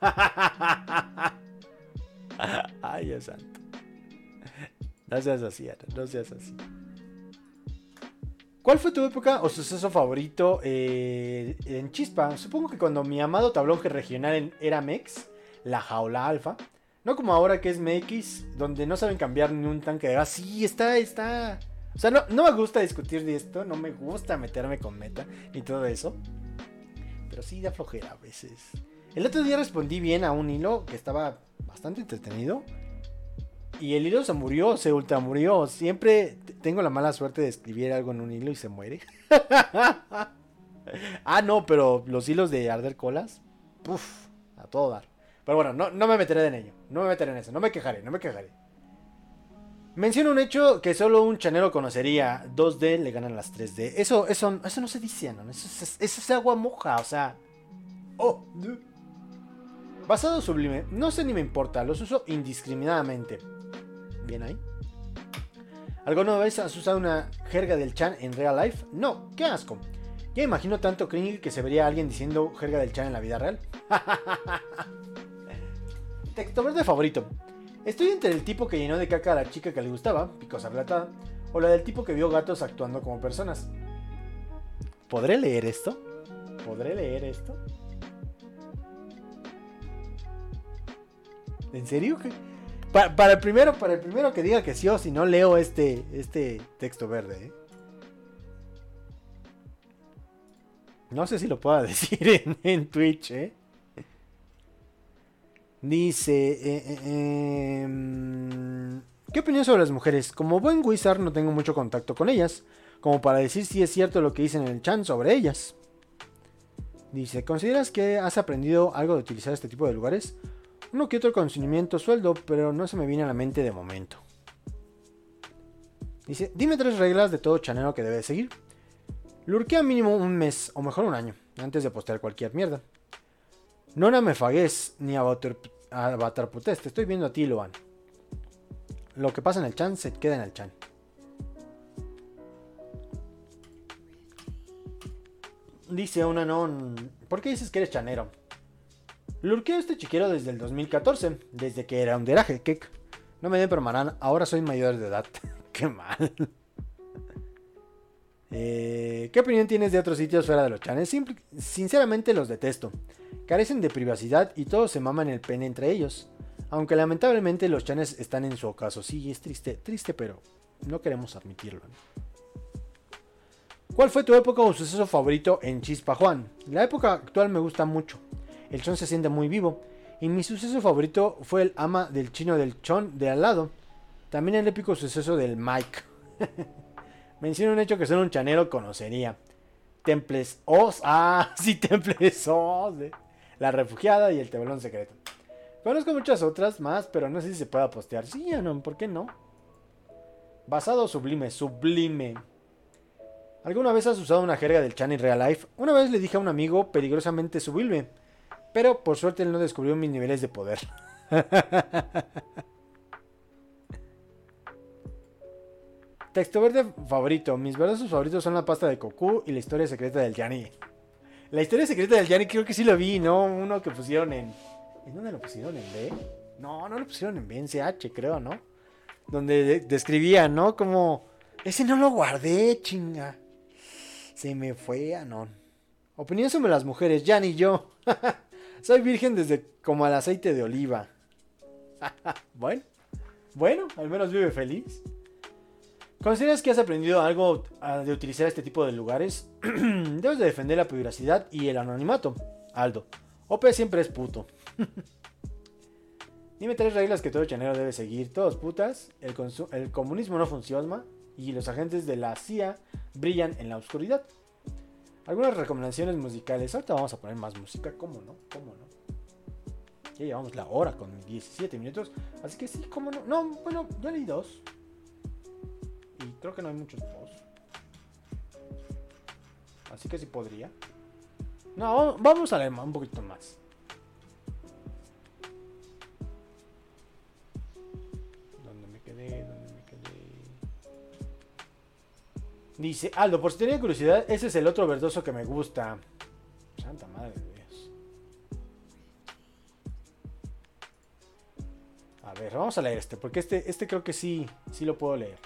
Ay, Dios santo. No seas así, Ana, no seas así. ¿Cuál fue tu época o suceso favorito eh, en Chispa? Supongo que cuando mi amado tablón regional era Mex, la jaula alfa. No como ahora que es M X, donde no saben cambiar ni un tanque de gas. Sí, está, está... O sea, no, no me gusta discutir de esto, no me gusta meterme con meta ni todo eso. Pero sí da flojera a veces. El otro día respondí bien a un hilo que estaba bastante entretenido. Y el hilo se murió, se ultramurió. Siempre tengo la mala suerte de escribir algo en un hilo y se muere. Ah, no, pero los hilos de arder colas, puf, a todo dar. Pero bueno, no, no me meteré en ello. No me meteré en eso, no me quejaré, no me quejaré. Menciono un hecho que solo un chanero conocería. dos D le ganan las tres D. Eso, eso, eso no se dice, ¿no? Eso, eso, eso es agua moja, o sea... Oh, no. Basado sublime. No sé ni me importa, los uso indiscriminadamente. Bien ahí. ¿Alguna vez has usado una jerga del chan en real life? No, qué asco. Ya imagino tanto cringe que se vería alguien diciendo jerga del chan en la vida real. Texto verde favorito. Estoy entre el tipo que llenó de caca a la chica que le gustaba, picosa relatada, o la del tipo que vio gatos actuando como personas. ¿Podré leer esto? ¿Podré leer esto? ¿En serio? Para, para, el primero, para el primero que diga que sí o si no leo este, este texto verde, ¿eh? No sé si lo pueda decir en, en Twitch, ¿eh? Dice... Eh, eh, eh, ¿qué opinión sobre las mujeres? Como buen wizard no tengo mucho contacto con ellas, como para decir si es cierto lo que dicen en el chat sobre ellas. Dice, ¿consideras que has aprendido algo de utilizar este tipo de lugares? Uno que otro conocimiento sueldo, pero no se me viene a la mente de momento. Dice, dime tres reglas de todo chanero que debes seguir. Lurquea mínimo un mes, o mejor un año, antes de postear cualquier mierda. No me fagues ni avatar putes, te estoy viendo a ti, Loan. Lo que pasa en el chan se queda en el chan. Dice una non... ¿Por qué dices que eres chanero? Lurqueo este chiquero desde el dos mil catorce, desde que era un deraje, kek. No me den permarán, ahora soy mayor de edad. Qué mal. Eh, ¿Qué opinión tienes de otros sitios fuera de los chanes? Simple, sinceramente los detesto. Carecen de privacidad y todos se maman el pene entre ellos. Aunque lamentablemente los chanes están en su ocaso. Sí, es triste, triste, pero no queremos admitirlo, ¿no? ¿Cuál fue tu época o suceso favorito en Chispa Juan? La época actual me gusta mucho. El chon se siente muy vivo. Y mi suceso favorito fue el ama del chino del chon de al lado. También el épico suceso del Mike. Menciono un hecho que solo un chanero conocería. Temples Oz. Ah, sí, Temples Oz. Eh. La refugiada y el tebolón secreto. Conozco muchas otras más, pero no sé si se pueda postear. Sí o no, ¿por qué no? Basado sublime, sublime. ¿Alguna vez has usado una jerga del chan en real life? Una vez le dije a un amigo peligrosamente sublime, pero por suerte él no descubrió mis niveles de poder. Texto verde favorito. Mis versos favoritos son la pasta de Goku y la historia secreta del Yanni. La historia secreta del Yanni creo que sí lo vi, ¿no? Uno que pusieron en... ¿En dónde lo pusieron? ¿En B? No, no lo pusieron en B, en C H creo, ¿no? Donde de- describía, ¿no? Como... Ese no lo guardé, chinga. Se me fue, Anon. Opinión sobre las mujeres, ya ni yo. Soy virgen desde como al aceite de oliva. Bueno, bueno, al menos vive feliz. ¿Consideras que has aprendido algo uh, de utilizar este tipo de lugares? Debes de defender la privacidad y el anonimato. Aldo. O P siempre es puto. Dime tres reglas que todo chanero debe seguir. Todos putas, el, el comunismo no funciona y los agentes de la C I A brillan en la oscuridad. Algunas recomendaciones musicales. Ahorita vamos a poner más música. ¿Cómo no? ¿Cómo no? Ya llevamos la hora con diecisiete minutos. Así que sí, ¿cómo no? No, bueno, ya leí dos. Y creo que no hay muchos dos. Así que sí podría. No, vamos a leer un poquito más. ¿Dónde me quedé? ¿Dónde me quedé? Dice Aldo, por si tenía curiosidad, ese es el otro verdoso que me gusta. Santa madre de Dios. A ver, vamos a leer este, porque este, este creo que sí, sí lo puedo leer.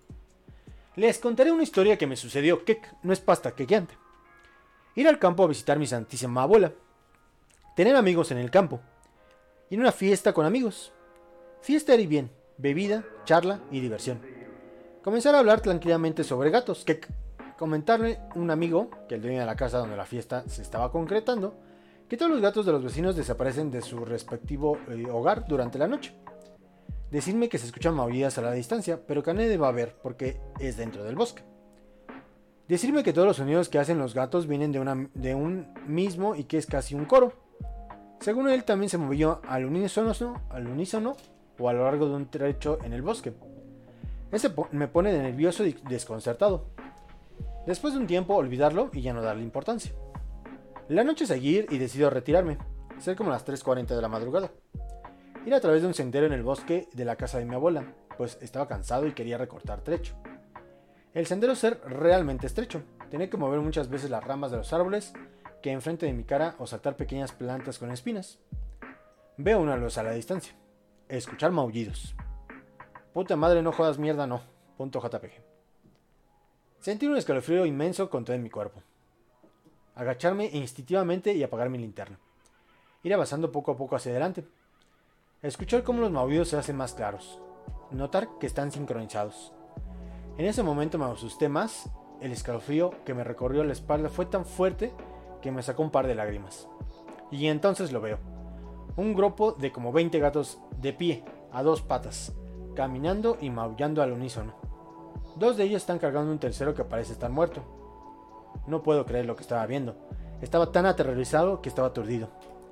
Les contaré una historia que me sucedió, que no es pasta quequeante. Ir al campo a visitar mi santísima abuela. Tener amigos en el campo. Ir a una fiesta con amigos. Fiesta y bien, bebida, charla y diversión. Comenzar a hablar tranquilamente sobre gatos. Que comentarle a un amigo, que el dueño de la casa donde la fiesta se estaba concretando, que todos los gatos de los vecinos desaparecen de su respectivo eh, hogar durante la noche. Decirme que se escuchan maullidas a la distancia, pero que nadie va a ver porque es dentro del bosque. Decirme que todos los sonidos que hacen los gatos vienen de, una, de un mismo y que es casi un coro. Según él, también se movió al unísono, al unísono o a lo largo de un trecho en el bosque. Ese po- me pone nervioso y desconcertado. Después de un tiempo, olvidarlo y ya no darle importancia. La noche seguir y decido retirarme, ser como las tres cuarenta de la madrugada. Ir a través de un sendero en el bosque de la casa de mi abuela, pues estaba cansado y quería recortar trecho. El sendero ser realmente estrecho, tenía que mover muchas veces las ramas de los árboles que enfrente de mi cara o saltar pequeñas plantas con espinas. Veo una luz a la distancia. Escuchar maullidos. Puta madre, no jodas mierda, no. Punto J P G. Sentir un escalofrío inmenso con todo en mi cuerpo. Agacharme instintivamente y apagar mi linterna. Ir avanzando poco a poco hacia adelante. Escuchar cómo los maullidos se hacen más claros. Notar que están sincronizados. En ese momento me asusté más. El escalofrío que me recorrió la espalda fue tan fuerte que me sacó un par de lágrimas. Y entonces lo veo. Un grupo de como veinte gatos de pie, a dos patas, caminando y maullando al unísono. Dos de ellos están cargando un tercero que parece estar muerto. No puedo creer lo que estaba viendo. Estaba tan aterrorizado que estaba aturdido.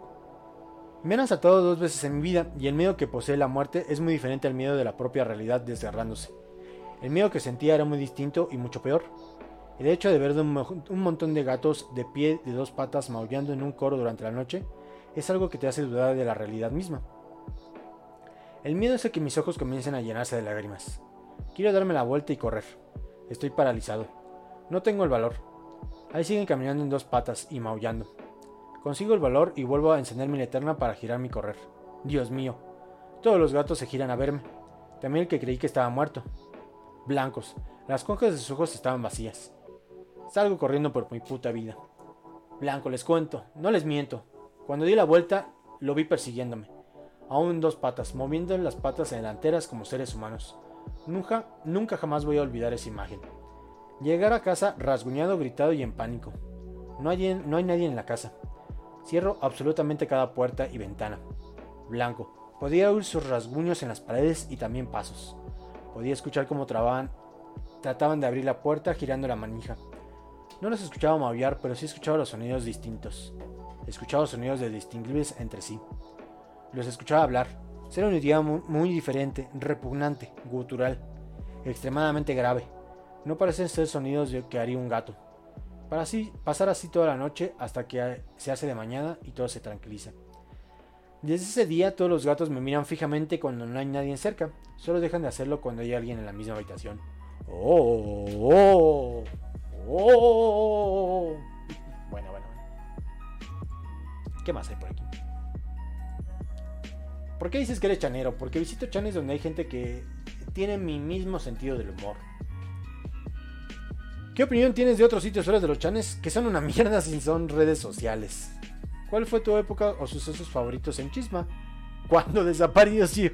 Me han asaltado dos veces en mi vida y el miedo que posee la muerte es muy diferente al miedo de la propia realidad desgarrándose. El miedo que sentía era muy distinto y mucho peor. El hecho de ver un, un montón de gatos de pie de dos patas maullando en un coro durante la noche es algo que te hace dudar de la realidad misma. El miedo hace que mis ojos comiencen a llenarse de lágrimas. Quiero darme la vuelta y correr. Estoy paralizado. No tengo el valor. Ahí siguen caminando en dos patas y maullando. Consigo el valor y vuelvo a encender mi linterna para girarme y correr. Dios mío. Todos los gatos se giran a verme. También el que creí que estaba muerto. Blancos. Las conchas de sus ojos estaban vacías. Salgo corriendo por mi puta vida. Blanco, les cuento. No les miento. Cuando di la vuelta, lo vi persiguiéndome. Aún en dos patas, moviendo las patas delanteras como seres humanos. Nunca, nunca jamás voy a olvidar esa imagen. Llegar a casa rasguñado, gritado y en pánico. No hay, no hay nadie en la casa. Cierro absolutamente cada puerta y ventana. Blanco. Podía oír sus rasguños en las paredes y también pasos. Podía escuchar cómo trababan, trataban de abrir la puerta girando la manija. No los escuchaba maullar, pero sí escuchaba los sonidos distintos. Escuchaba los sonidos distinguibles entre sí. los escuchaba hablar. Era un idioma muy diferente, repugnante, gutural, extremadamente grave. No parecen ser sonidos que haría un gato. Para así, pasar así toda la noche hasta que se hace de mañana y todo se tranquiliza. Desde ese día todos los gatos me miran fijamente cuando no hay nadie cerca. Solo dejan de hacerlo cuando hay alguien en la misma habitación. Oh, oh, oh. Bueno, bueno. ¿Qué más hay por aquí? ¿Por qué dices que eres chanero? Porque visito chanes donde hay gente que tiene mi mismo sentido del humor. ¿Qué opinión tienes de otros sitios fuera de los chanes que son una mierda si son redes sociales? ¿Cuál fue tu época o sucesos favoritos en Chisma? ¿Cuándo desapareció?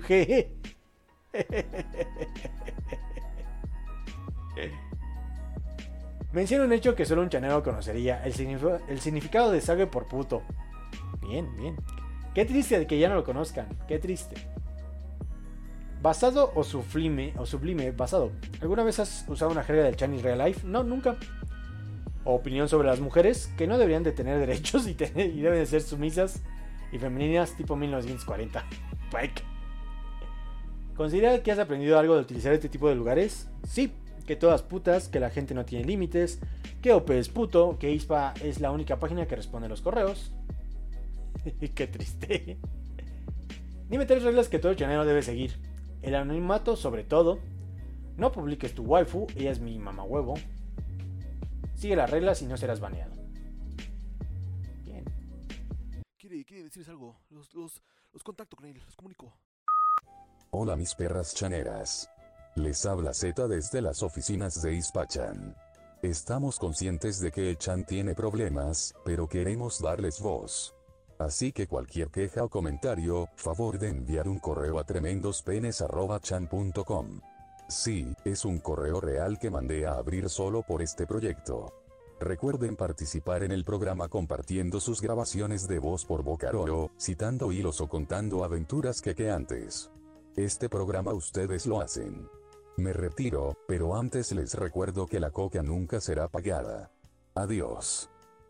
Menciona un hecho que solo un chanero conocería: el, signific- el significado de sabe por puto. Bien, bien. Qué triste de que ya no lo conozcan. Qué triste. ¿Basado o sublime? O sublime, basado. ¿Alguna vez has usado una jerga del Chinese Real Life? No, nunca. Opinión sobre las mujeres, que no deberían de tener derechos y, tener, y deben de ser sumisas y femeninas tipo mil novecientos cuarenta. Like. ¿Considera que has aprendido algo de utilizar este tipo de lugares? Sí. Que todas putas, que la gente no tiene límites, que O P es puto, que I S P A es la única página que responde los correos. Qué triste. Dime tres reglas que todo chanero debe seguir. El anonimato sobre todo. No publiques tu waifu, ella es mi mamá huevo. Sigue las reglas y no serás baneado. Bien. Quiere, quiere decirles algo. Los, los, los contacto con él, los comunico. Hola mis perras chaneras. Les habla Z desde las oficinas de Ispachan. Estamos conscientes de que el chan tiene problemas, pero queremos darles voz. Así que cualquier queja o comentario, favor de enviar un correo a tremendospenes arroba chan punto com. Sí, es un correo real que mandé a abrir solo por este proyecto. Recuerden participar en el programa compartiendo sus grabaciones de voz por Bocaroro, citando hilos o contando aventuras que que antes. Este programa ustedes lo hacen. Me retiro, pero antes les recuerdo que la coca nunca será pagada. Adiós.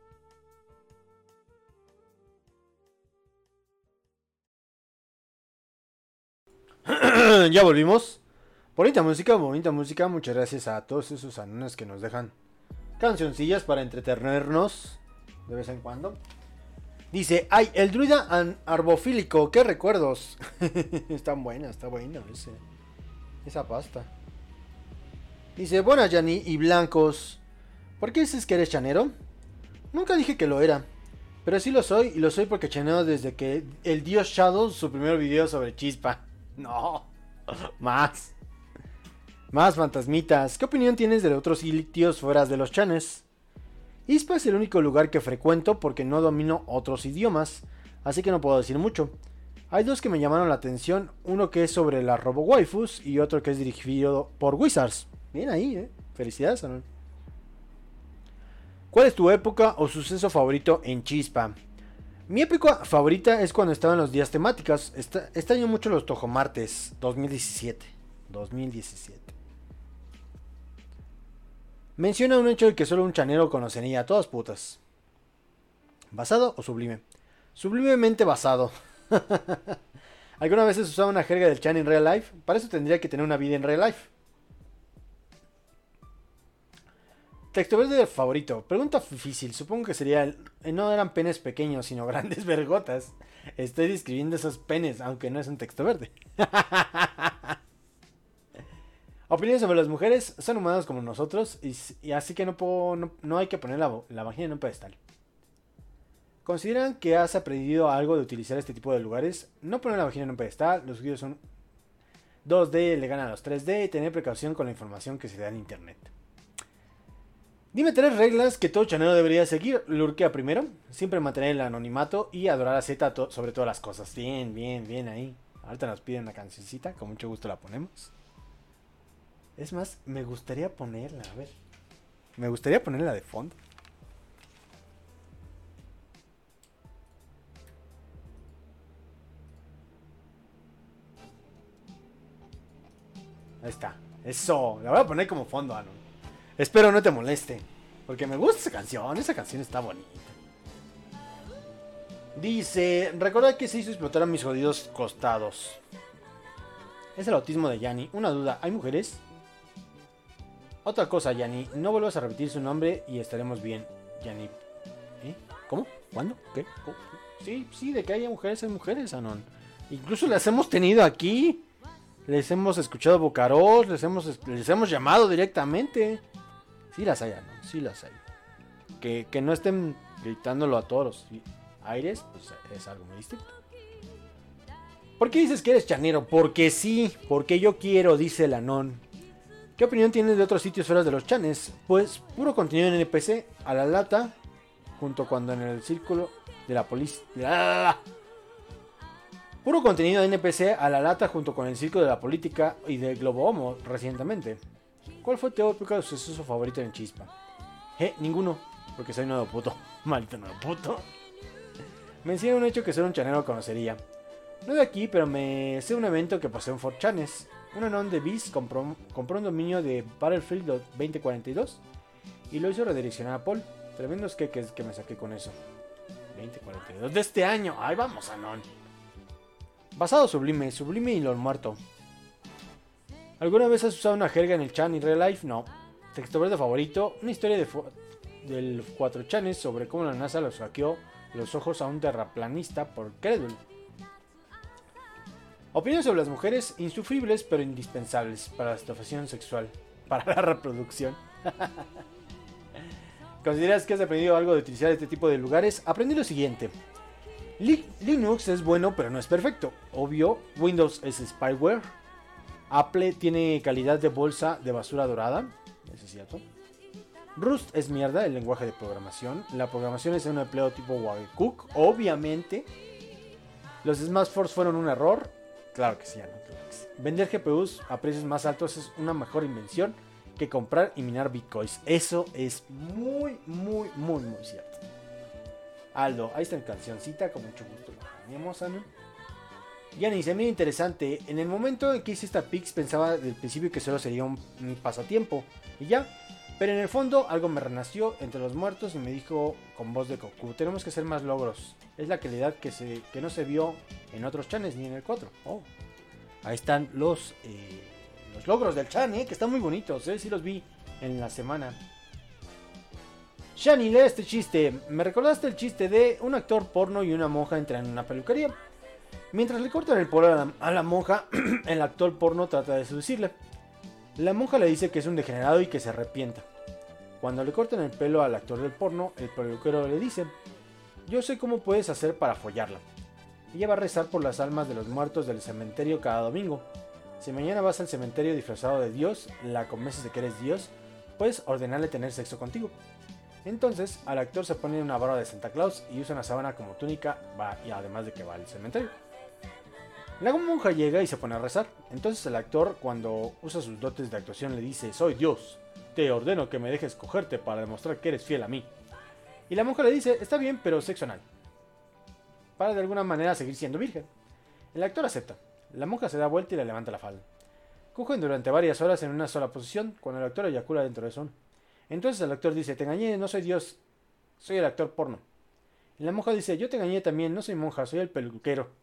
Ya volvimos. Bonita música, bonita música. Muchas gracias a todos esos anones que nos dejan cancioncillas para entretenernos de vez en cuando. Dice, ay, el druida an- arbofílico, qué recuerdos. Está buena, está buena ese, esa pasta. Dice, buenas Yani y blancos. ¿Por qué dices que eres chanero? Nunca dije que lo era, pero sí lo soy, y lo soy porque chaneo desde que el dios Shadow, su primer video sobre Chispa. No, más. Más fantasmitas. ¿Qué opinión tienes de otros sitios fuera de los chanes? I S P A es el único lugar que frecuento porque no domino otros idiomas, así que no puedo decir mucho. Hay dos que me llamaron la atención, uno que es sobre las robo waifus y otro que es dirigido por Wizards. Bien ahí, eh. Felicidades, Anon. ¿Cuál es tu época o suceso favorito en Chispa? Mi época favorita es cuando estaban los días temáticos. Esta, extraño mucho los Tojomartes dos mil diecisiete. dos mil diecisiete. Menciona un hecho de que solo un chanero conocería a todas putas. ¿Basado o sublime? Sublimemente basado. ¿Alguna vez has usado una jerga del chan en real life? Para eso tendría que tener una vida en real life. Texto verde favorito. Pregunta difícil. Supongo que sería... El, no eran penes pequeños, sino grandes vergotas. Estoy describiendo esos penes, aunque no es un texto verde. Opiniones sobre las mujeres. Son humanos como nosotros. Y, y así que no, puedo, no, no hay que poner la, la vagina en un pedestal. ¿Consideran que has aprendido algo de utilizar este tipo de lugares? No poner la vagina en un pedestal. Los vídeos son dos D, le ganan a los tres D. Y tener precaución con la información que se da en internet. Dime tres reglas que todo chanero debería seguir. Lurkea primero, siempre mantener el anonimato y adorar a Z to- sobre todas las cosas. Bien, bien, bien ahí. Ahorita nos piden una cancioncita, con mucho gusto la ponemos. Es más, me gustaría ponerla, a ver. Me gustaría ponerla de fondo. Ahí está. Eso, la voy a poner como fondo, Anon. Espero no te moleste, porque me gusta esa canción, esa canción está bonita. Dice, recordad que se hizo explotar a mis jodidos costados. Es el autismo de Yanni. Una duda, ¿hay mujeres? Otra cosa, Yanni, no vuelvas a repetir su nombre y estaremos bien, Yanni. ¿Eh? ¿Cómo? ¿Cuándo? ¿Qué? ¿Cómo? Sí, sí, de que haya mujeres, hay mujeres, Anon. Incluso las hemos tenido aquí. Les hemos escuchado Bocaros, les hemos, les hemos llamado directamente. Sí las hay, Anon, sí las hay. Que, que no estén gritándolo a todos los aires, pues es algo muy distinto. ¿Por qué dices que eres chanero? Porque sí, porque yo quiero, dice el Anon. ¿Qué opinión tienes de otros sitios fuera de los chanes? Pues puro contenido en N P C, a la lata, junto cuando en el círculo de la policía... Puro contenido de N P C a la lata junto con el círculo de la política y de Globo Homo recientemente. ¿Cuál fue tu época de suceso favorito en Chispa? Eh, ninguno, porque soy nuevo puto. Maldito nuevo puto. Me enseñó un hecho que ser un chanero conocería. No de aquí, pero me sé un evento que pasó en cuatro chanes. Un anon de Biz compró, compró un dominio de Battlefield veinte cuarenta y dos y lo hizo redireccionar a Paul. Tremendos queques que me saqué con eso. veinte cuarenta y dos de este año. Ahí vamos, anon. Basado sublime, sublime y lo muerto. ¿Alguna vez has usado una jerga en el chan y real life? No. Texto verde favorito, una historia de del cuatro chanes sobre cómo la NASA los hackeó los ojos a un terraplanista por crédulo. Opiniones sobre las mujeres, insufribles pero indispensables para la situación sexual, para la reproducción. ¿Consideras que has aprendido algo de utilizar este tipo de lugares? Aprendí lo siguiente. Li- Linux es bueno pero no es perfecto. Obvio, Windows es spyware. Apple tiene calidad de bolsa de basura dorada. Eso es cierto. Rust es mierda, el lenguaje de programación. La programación es un empleo tipo Wagcook, obviamente. Los smartphones fueron un error. Claro que sí, ya no, claro que sí. Vender G P Us a precios más altos es una mejor invención que comprar y minar bitcoins. Eso es muy, muy, muy, muy cierto. Aldo, ahí está mi cancioncita, con mucho gusto la tenemos, Ana. Yanni, se mira interesante. En el momento en que hice esta Pix pensaba del principio que solo sería un, un pasatiempo y ya. Pero en el fondo algo me renació entre los muertos y me dijo con voz de Goku: tenemos que hacer más logros. Es la calidad que, se, que no se vio en otros chanes ni en el cuatro. Oh. Ahí están los, eh, los logros del chan, eh, que están muy bonitos. Eh, sí los vi en la semana. Shani, lee este chiste. Me recordaste el chiste de un actor porno y una monja entran en una peluquería. Mientras le cortan el pelo a la, a la monja, el actor porno trata de seducirle. La monja le dice que es un degenerado y que se arrepienta. Cuando le cortan el pelo al actor del porno, el peluquero le dice: yo sé cómo puedes hacer para follarla. Ella va a rezar por las almas de los muertos del cementerio cada domingo. Si mañana vas al cementerio disfrazado de Dios, la convences de que eres Dios, puedes ordenarle tener sexo contigo. Entonces, al actor se pone una barba de Santa Claus y usa una sábana como túnica, va, y además de que va al cementerio. La monja llega y se pone a rezar. Entonces el actor, cuando usa sus dotes de actuación, le dice: soy Dios, te ordeno que me dejes cogerte para demostrar que eres fiel a mí. Y la monja le dice: está bien, pero sexo anal, para de alguna manera seguir siendo virgen. El actor acepta. La monja se da vuelta y le levanta la falda. Cogen durante varias horas en una sola posición, cuando el actor eyacula dentro de su. Entonces el actor dice: te engañé, no soy Dios, soy el actor porno. Y la monja dice: yo te engañé también, no soy monja, soy el peluquero.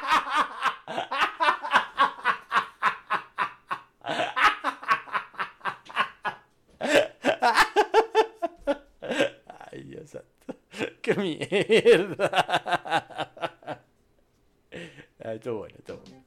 Ay, Dios santo. ¡Qué mierda! Ay, todo bueno, todo bueno.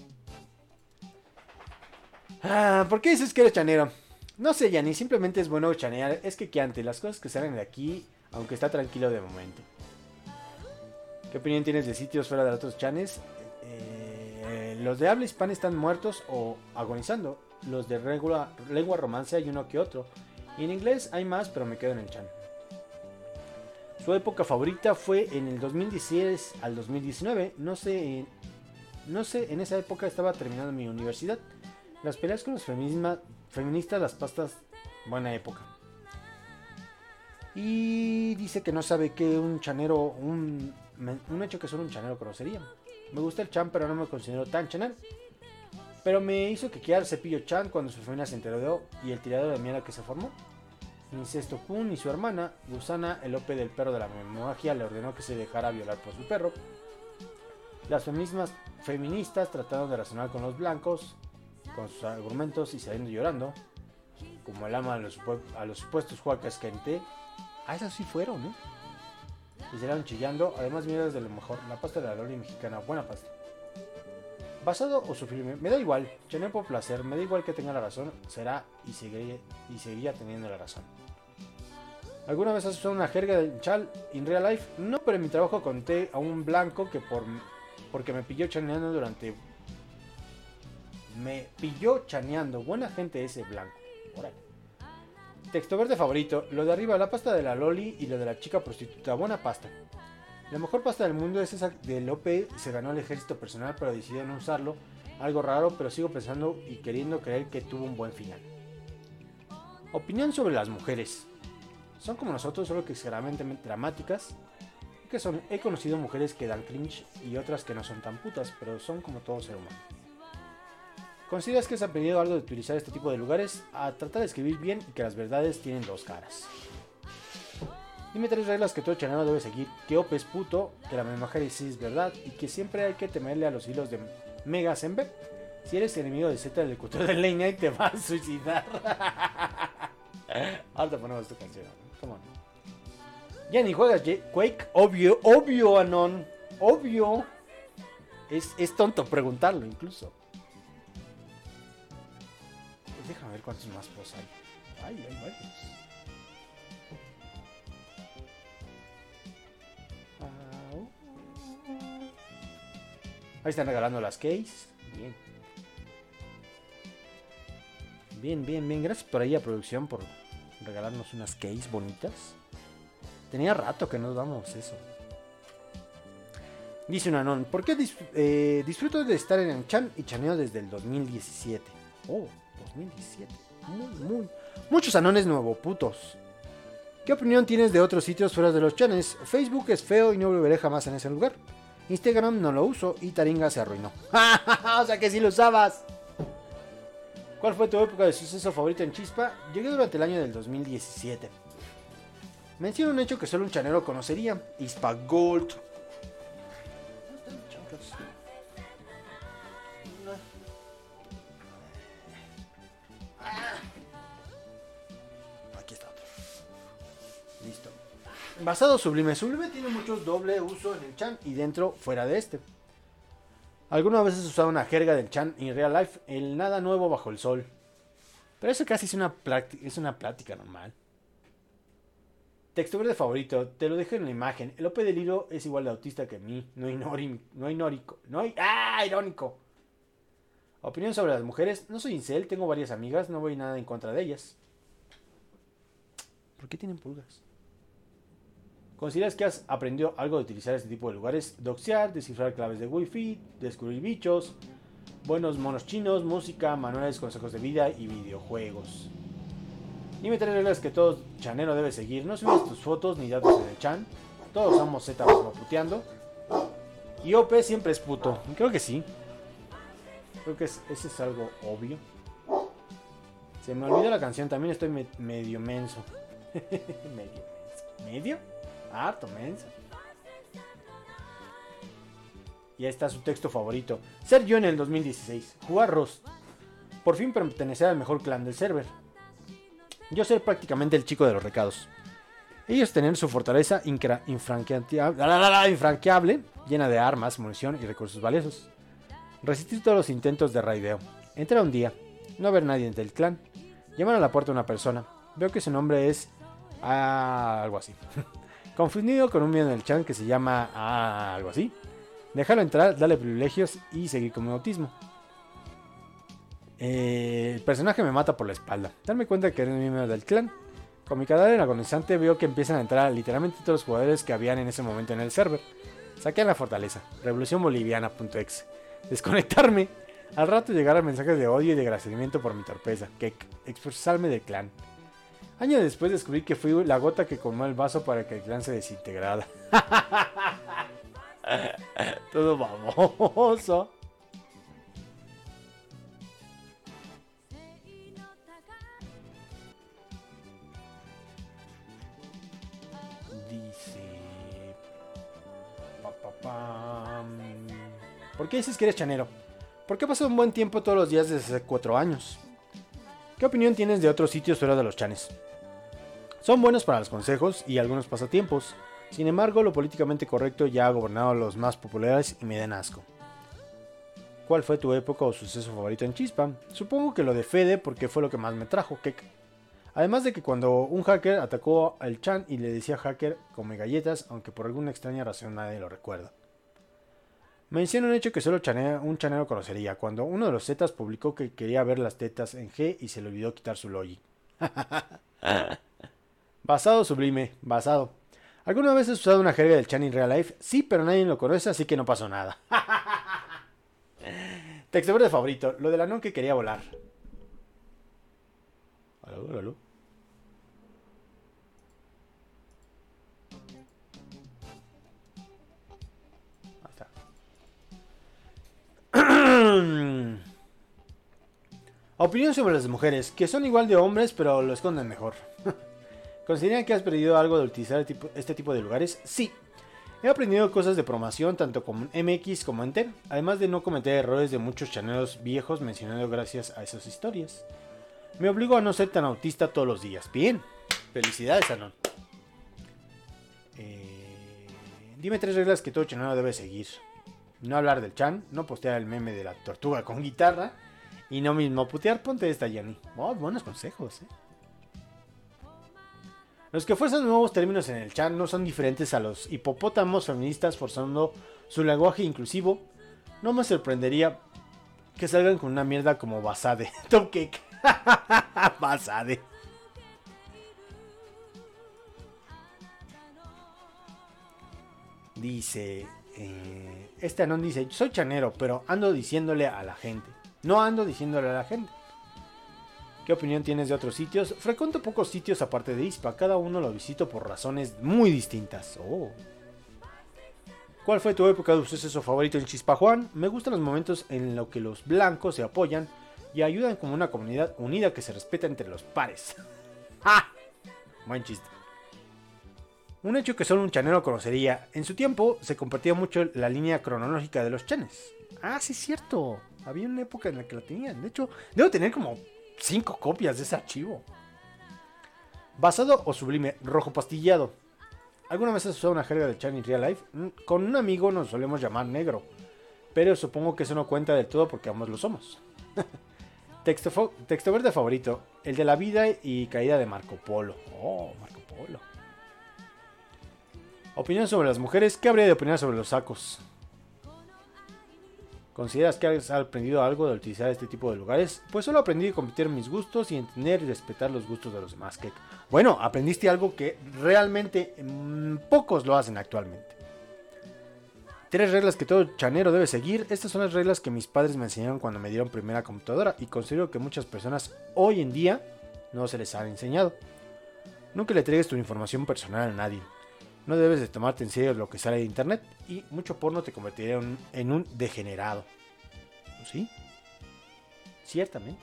Ah, ¿por qué dices que eres chanero? No sé, Yanni, simplemente es bueno chanear. Es que ante las cosas que salen de aquí, aunque está tranquilo de momento. ¿Qué opinión tienes de sitios fuera de otros chanes? Eh, los de habla hispana están muertos o agonizando. Los de regula, lengua romance hay uno que otro. Y en inglés hay más, pero me quedo en el chan. Su época favorita fue en el dos mil dieciséis al dos mil diecinueve. No sé, no sé, en esa época estaba terminando mi universidad. Las peleas con los feminisma, feministas, las pastas, buena época. Y dice que no sabe que un chanero, un, un hecho que solo un chanero conocería. Me gusta el chan, pero no me considero tan chanero. Pero me hizo que quedar Cepillo Chan cuando su familia se enteró y el tiradero de mierda que se formó. Incesto Kun y su hermana, Gusana, el O P del perro de la magia, le ordenó que se dejara violar por su perro. Las feministas, feministas trataron de razonar con los blancos, con sus argumentos y saliendo llorando. Como el ama a los, a los supuestos huacas Kente. Ah, esos sí fueron, ¿eh? Y salieron chillando. Además, mira de lo mejor. La pasta de la loli mexicana. Buena pasta. Basado o sufrirme. Me da igual. Chané por placer. Me da igual que tenga la razón. Será y seguiría, y seguiría teniendo la razón. ¿Alguna vez has usado una jerga del chal in real life? No, pero en mi trabajo conté a un blanco que por porque me pilló chaneando durante... Me pilló chaneando. Buena gente ese blanco. Órale. Texto verde favorito. Lo de arriba, la pasta de la loli y lo de la chica prostituta. Buena pasta. La mejor pasta del mundo es esa del O P. Se ganó el ejército personal, pero decidió no usarlo. Algo raro, pero sigo pensando y queriendo creer que tuvo un buen final. Opinión sobre las mujeres. Son como nosotros, solo que exageradamente dramáticas. Que son, he conocido mujeres que dan cringe y otras que no son tan putas, pero son como todo ser humano. ¿Consideras que has aprendido algo de utilizar este tipo de lugares? A tratar de escribir bien y que las verdades tienen dos caras. Dime tres reglas que todo chanero debe seguir. Que O P es puto, que la mensaje sí es verdad y que siempre hay que temerle a los hilos de Mega Zenberg. Si eres enemigo de Z del cultor de Late Night te vas a suicidar. Ahora ponemos tu canción, ¿no? Come on. Ya ni juegas Quake, obvio, obvio, Anon, obvio. Es, es tonto preguntarlo incluso. Pues déjame ver cuántos más posts hay. Ay, hay varios. Ahí están regalando las keys. Bien. Bien, bien, bien. Gracias por ahí a producción por regalarnos unas keys bonitas. Tenía rato que nos damos eso. Dice un anón, ¿por qué dis eh, disfruto de estar en el chan y chaneo desde el dos mil diecisiete? Oh, dos mil diecisiete. Muy, muy. Muchos anones nuevo putos. ¿Qué opinión tienes de otros sitios fuera de los chanes? Facebook es feo y no volveré jamás en ese lugar. Instagram no lo uso y Taringa se arruinó. O sea que sí lo usabas. ¿Cuál fue tu época de suceso favorita en Chispa? Llegué durante el año del dos mil diecisiete. Menciona un hecho que solo un chanero conocería. Ispa Gold. Aquí está. Listo. Basado Sublime. Sublime tiene muchos doble uso en el chan y dentro, fuera de este. ¿Alguna vez has usado una jerga del chan en real life? El nada nuevo bajo el sol. Pero eso casi es una, es una plática normal. Texto verde favorito, te lo dejé en la imagen. El O P del hilo es igual de autista que mí. No inori, no inórico. No hay, ¡ah! Irónico. Opinión sobre las mujeres. No soy incel, tengo varias amigas. No voy nada en contra de ellas. ¿Por qué tienen pulgas? ¿Consideras que has aprendido algo de utilizar este tipo de lugares? Doxear, descifrar claves de wifi, descubrir bichos, buenos monos chinos, música, manuales, consejos de vida y videojuegos. Dime tres reglas que todo chanero debe seguir. No subas tus fotos ni datos en el chan. Todos somos Z mismo puteando. Y O P siempre es puto. Creo que sí. Creo que es, ese es algo obvio. Se me olvidó la canción. También estoy me, medio menso. medio menso. ¿Medio? Harto menso. Y ahí está su texto favorito. Ser yo en el dos mil dieciséis. Jugar Rust. Por fin pertenecer al mejor clan del server. Yo ser prácticamente el chico de los recados. Ellos tener su fortaleza infranqueable, infranqueable, llena de armas, munición y recursos valiosos. Resistir todos los intentos de raideo. Entrar un día, no ver nadie del clan. Llamar a la puerta a una persona. Veo que su nombre es... Ah, algo así. Confundido con un miembro del clan que se llama... Ah, algo así. Dejarlo entrar, darle privilegios y seguir con mi autismo. Eh, el personaje me mata por la espalda. Darme cuenta que eres miembro del clan. Con mi cadáver agonizante veo que empiezan a entrar literalmente todos los jugadores que habían en ese momento en el server. Saquean la fortaleza. Revolución Boliviana.exe. Desconectarme. Al rato llegaron mensajes de odio y de agradecimiento por mi torpeza. Que expulsarme del clan. Años después descubrí que fui la gota que colmó el vaso para que el clan se desintegrara. Todo baboso. ¿Por qué dices que eres chanero? Porque he pasado un buen tiempo todos los días desde hace cuatro años. ¿Qué opinión tienes de otros sitios fuera de los chanes? Son buenos para los consejos y algunos pasatiempos. Sin embargo, lo políticamente correcto ya ha gobernado a los más populares y me dan asco. ¿Cuál fue tu época o suceso favorito en Chispa? Supongo que lo de Fede porque fue lo que más me trajo, Kek. Además de que cuando un hacker atacó al Chan y le decía hacker come galletas, aunque por alguna extraña razón nadie lo recuerda. Menciona un hecho que solo chanea, un chanero conocería, cuando uno de los Zetas publicó que quería ver las tetas en G y se le olvidó quitar su logi. Basado sublime, basado. ¿Alguna vez has usado una jerga del Chan en Real Life? Sí, pero nadie lo conoce, así que no pasó nada. Texto verde favorito, lo del anón que quería volar. ¿Aló, aló? Ahí está. Opinión sobre las mujeres, que son igual de hombres, pero lo esconden mejor. ¿Consideran que has perdido algo de utilizar este tipo de lugares? Sí. He aprendido cosas de programación tanto con M X como en T, además de no cometer errores de muchos chaneros viejos mencionando gracias a esas historias. Me obligo a no ser tan autista todos los días. Bien. Felicidades, Anon. Eh, dime tres reglas que todo chanero debe seguir. No hablar del Chan, no postear el meme de la tortuga con guitarra y no mismo putear. Ponte esta, Yanni. Oh, buenos consejos, eh. Los que fuerzan nuevos términos en el Chan no son diferentes a los hipopótamos feministas forzando su lenguaje inclusivo. No me sorprendería que salgan con una mierda como Basade. Top Cake. Basade. Dice... Eh, este anón dice, soy chanero, pero ando diciéndole a la gente. No ando diciéndole a la gente. ¿Qué opinión tienes de otros sitios? Frecuento pocos sitios aparte de Ispa. Cada uno lo visito por razones muy distintas. Oh. ¿Cuál fue tu época de suceso favorito en Chispa, Juan? Me gustan los momentos en los que los blancos se apoyan y ayudan como una comunidad unida que se respeta entre los pares. ¡Ja! Buen chiste. Un hecho que solo un chanero conocería. En su tiempo se compartía mucho la línea cronológica de los chanes. Ah, sí es cierto. Había una época en la que la tenían. De hecho, debo tener como cinco copias de ese archivo. Basado o sublime, rojo pastillado. ¿Alguna vez has usado una jerga de Chan en Real Life? Con un amigo nos solemos llamar negro, pero supongo que eso no cuenta del todo porque ambos lo somos. texto, texto verde favorito, el de la vida y caída de Marco Polo. Oh, Marco Polo. Opinión sobre las mujeres. ¿Qué habría de opinar sobre los sacos? ¿Consideras que has aprendido algo de utilizar este tipo de lugares? Pues solo aprendí a compartir mis gustos y entender y respetar los gustos de los demás. Que, bueno, aprendiste algo que realmente mmm, pocos lo hacen actualmente. Tres reglas que todo chanero debe seguir. Estas son las reglas que mis padres me enseñaron cuando me dieron primera computadora y considero que muchas personas hoy en día no se les han enseñado. Nunca le entregues tu información personal a nadie. No debes de tomarte en serio lo que sale de internet y mucho porno te convertirá en, en un degenerado. ¿Sí? Ciertamente.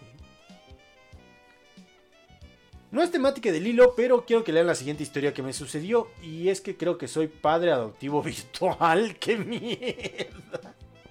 No es temática del hilo, pero quiero que lean la siguiente historia que me sucedió y es que creo que soy padre adoptivo virtual. ¡Qué mierda!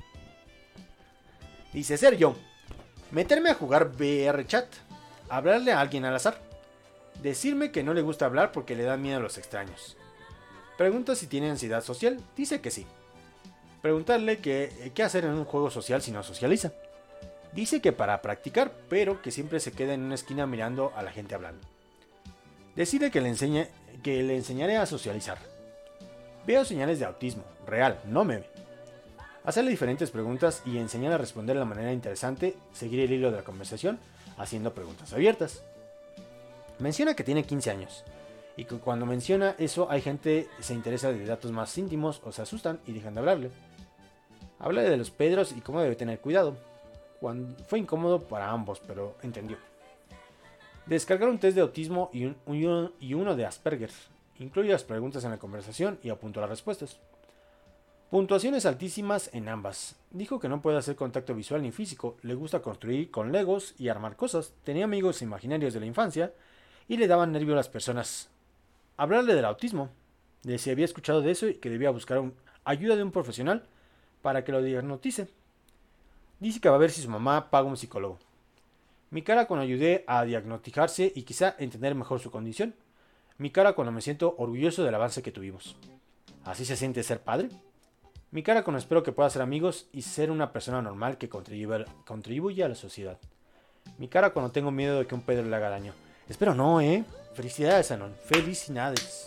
Dice Sergio, meterme a jugar V R Chat, hablarle a alguien al azar, decirme que no le gusta hablar porque le da miedo a los extraños. Pregunta si tiene ansiedad social, dice que sí. Preguntarle que, qué hacer en un juego social si no socializa. Dice que para practicar, pero que siempre se queda en una esquina mirando a la gente hablando. Decide que le, enseñe, que le enseñaré a socializar. Veo señales de autismo, real, no meme. Hacerle diferentes preguntas y enseñar a responder de la manera interesante, seguir el hilo de la conversación, haciendo preguntas abiertas. Menciona que tiene quince años. Y que cuando menciona eso hay gente que se interesa de datos más íntimos o se asustan y dejan de hablarle. Habla de los Pedros y cómo debe tener cuidado. Cuando fue incómodo para ambos, pero entendió. Descargar un test de autismo y, un, un, y uno de Asperger. Incluye las preguntas en la conversación y apuntó las respuestas. Puntuaciones altísimas en ambas. Dijo que no puede hacer contacto visual ni físico. Le gusta construir con legos y armar cosas. Tenía amigos imaginarios de la infancia y le daban nervio a las personas. Hablarle del autismo, de si había escuchado de eso y que debía buscar un, ayuda de un profesional, para que lo diagnostice. Dice que va a ver si su mamá paga un psicólogo. Mi cara cuando ayudé a diagnosticarse y quizá entender mejor su condición. Mi cara cuando me siento orgulloso del avance que tuvimos. ¿Así se siente ser padre? Mi cara cuando espero que pueda ser amigos y ser una persona normal que contribuya, contribuya a la sociedad. Mi cara cuando tengo miedo de que un Pedro le haga daño. Espero no, ¿eh? Felicidades, Anon. Felicidades.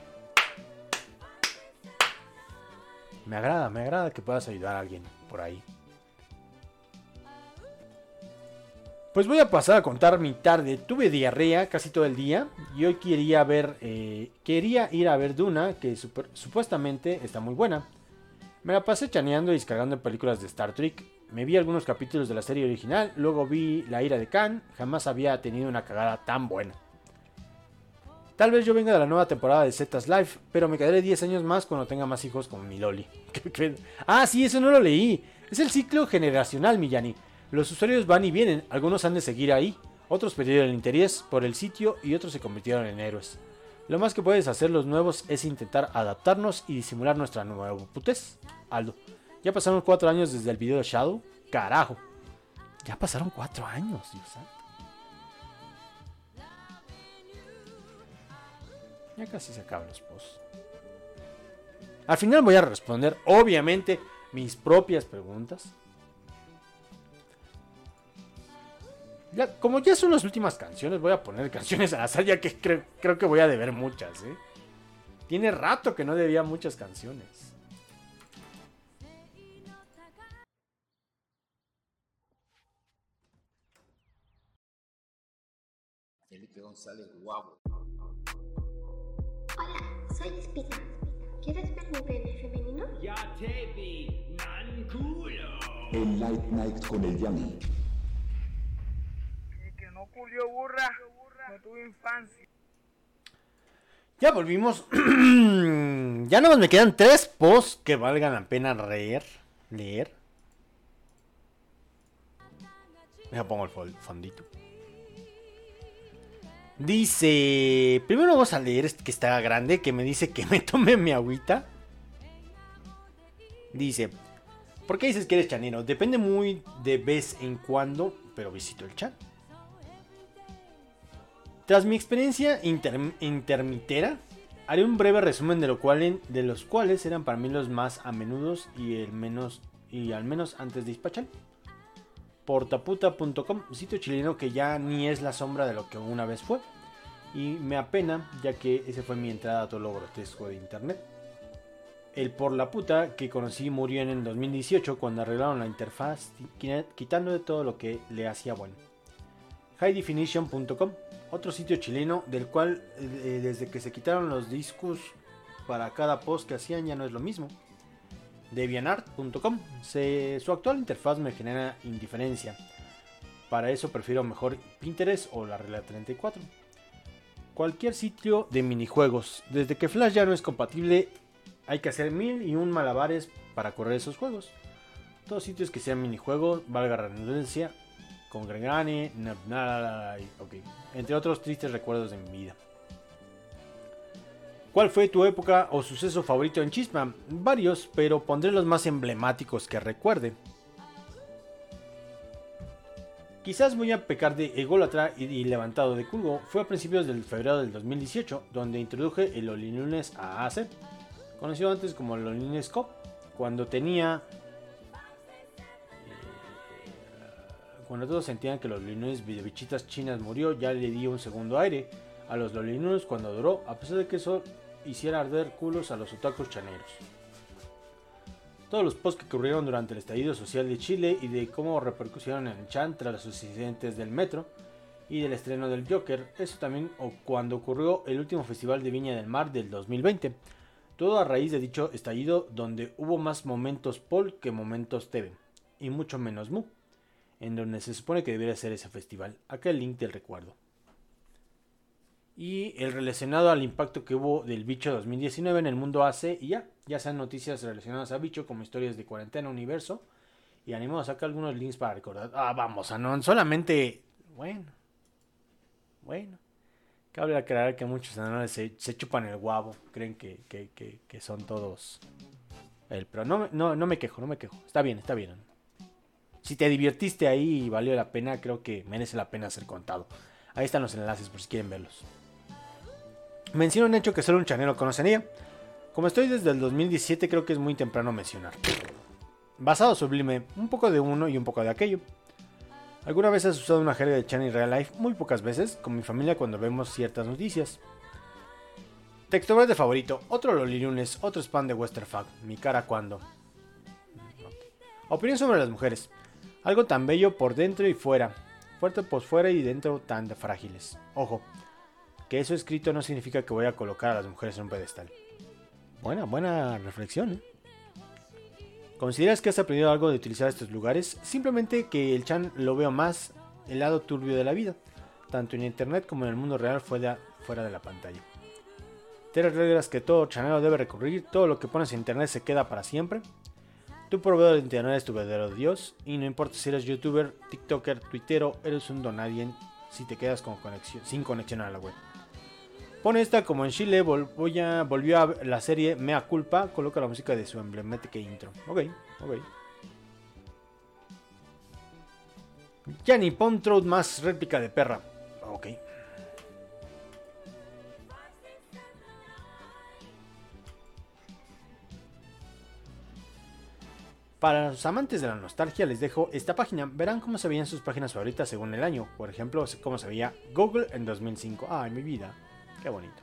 Me agrada, me agrada que puedas ayudar a alguien por ahí. Pues voy a pasar a contar mi tarde. Tuve diarrea casi todo el día y hoy quería ver, eh, quería ir a ver Duna, que super, supuestamente está muy buena. Me la pasé chaneando y descargando películas de Star Trek. Me vi algunos capítulos de la serie original, luego vi La ira de Khan. Jamás había tenido una cagada tan buena. Tal vez yo venga de la nueva temporada de Zetas Life, pero me quedaré diez años más cuando tenga más hijos como mi Loli. Ah, sí, eso no lo leí. Es el ciclo generacional, Millani. Los usuarios van y vienen, algunos han de seguir ahí, otros perdieron el interés por el sitio y otros se convirtieron en héroes. Lo más que puedes hacer los nuevos es intentar adaptarnos y disimular nuestra nueva putez. Aldo, ya pasaron cuatro años desde el video de Shadow. Carajo, ya pasaron cuatro años, Dios santo. Ya casi se acaban los posts. Al final voy a responder, obviamente, mis propias preguntas. Ya, como ya son las últimas canciones, voy a poner canciones al azar, ya que creo, creo que voy a deber muchas, ¿eh? Tiene rato que no debía muchas canciones. Felipe González, guapo. Hola, soy Espina. ¿Quieres ver mi pene femenino? Ya te vi, man culo. El Light Night con el Yanni. No culió burra, no tuve infancia. Ya volvimos. Ya no me quedan tres posts que valgan la pena leer. Leer. Me pongo el fondito. Dice. Primero vamos a leer este que está grande. Que me dice que me tome mi agüita. Dice. ¿Por qué dices que eres chanero? Depende muy de vez en cuando. Pero visito el chat. Tras mi experiencia inter- intermitera, haré un breve resumen de, lo cual, de los cuales eran para mí los más a menudos y, el menos, y al menos antes de Ispachán. Portaputa punto com, sitio chileno que ya ni es la sombra de lo que una vez fue. Y me apena, ya que ese fue mi entrada a todo lo grotesco de internet. El por la puta que conocí murió en el dos mil dieciocho cuando arreglaron la interfaz, quitando de todo lo que le hacía bueno. high definition punto com, otro sitio chileno del cual eh, desde que se quitaron los discos para cada post que hacían ya no es lo mismo. deviantart punto com, su actual interfaz me genera indiferencia. Para eso prefiero mejor Pinterest o la regla treinta y cuatro. Cualquier sitio de minijuegos, desde que Flash ya no es compatible, hay que hacer mil y un malabares para correr esos juegos. Todos sitios que sean minijuegos, valga la redundancia, con Gregane, okay, entre otros tristes recuerdos de mi vida. ¿Cuál fue tu época o suceso favorito en Chispa? Varios, pero pondré los más emblemáticos que recuerde. Quizás voy a pecar de ególatra y, y levantado de culgo. Fue a principios del febrero del dos mil dieciocho, donde introduje el Lolilunes a A C, conocido antes como Lolilunes Cop, cuando tenía... Cuando todos sentían que los Lolilunes de bichitas chinas murió, ya le di un segundo aire a los Lolilunes cuando duró, a pesar de que eso hiciera arder culos a los otakus chaneros. Todos los posts que ocurrieron durante el estallido social de Chile y de cómo repercusionaron en el chan tras los incidentes del metro y del estreno del Joker, eso también o cuando ocurrió el último festival de Viña del Mar del dos mil veinte. Todo a raíz de dicho estallido donde hubo más momentos Paul que momentos T V, y mucho menos Mu, en donde se supone que debería ser ese festival. Acá el link del recuerdo. Y el relacionado al impacto que hubo del bicho dos mil diecinueve en el mundo A C y ya, ya sean noticias relacionadas a bicho como historias de cuarentena, universo, y animados acá algunos links para recordar. Ah, vamos, Anon, solamente, bueno, bueno, cabe aclarar que muchos Anones se, se chupan el guabo, creen que, que, que, que son todos Él, pero no, no, no me quejo, no me quejo. Está bien, está bien. Si te divirtiste ahí y valió la pena, creo que merece la pena ser contado. Ahí están los enlaces por si quieren verlos. Menciono un hecho que solo un chanero conocería. Como estoy desde el dos mil diecisiete, creo que es muy temprano mencionar. Basado sublime, un poco de uno y un poco de aquello. ¿Alguna vez has usado una jerga de chan en real life? Muy pocas veces, con mi familia cuando vemos ciertas noticias. Texto verde favorito, otro lolilunes, otro spam de Westerfuck. Mi cara cuando. Opinión sobre las mujeres. Algo tan bello por dentro y fuera. Fuerte por fuera y dentro tan frágiles. Ojo, que eso escrito no significa que voy a colocar a las mujeres en un pedestal. Buena, buena reflexión, ¿eh? ¿Consideras que has aprendido algo de utilizar estos lugares? Simplemente que el chan lo veo más el lado turbio de la vida, tanto en internet como en el mundo real fuera, fuera de la pantalla. Tres reglas que todo chanero debe recurrir, todo lo que pones en internet se queda para siempre. Tu proveedor de internet es tu verdadero dios, y no importa si eres youtuber, tiktoker, twittero, eres un donadien si te quedas con conexión, sin conexión a la web. Pone esta como en Chile vol voy a, volvió a la serie Mea Culpa, coloca la música de su emblemática intro. Ok, ok. Yanni, pon Trout más réplica de perra. Ok. Para los amantes de la nostalgia les dejo esta página. Verán cómo se veían sus páginas favoritas según el año. Por ejemplo, cómo se veía Google en dos mil cinco. Ay, mi vida. Qué bonito.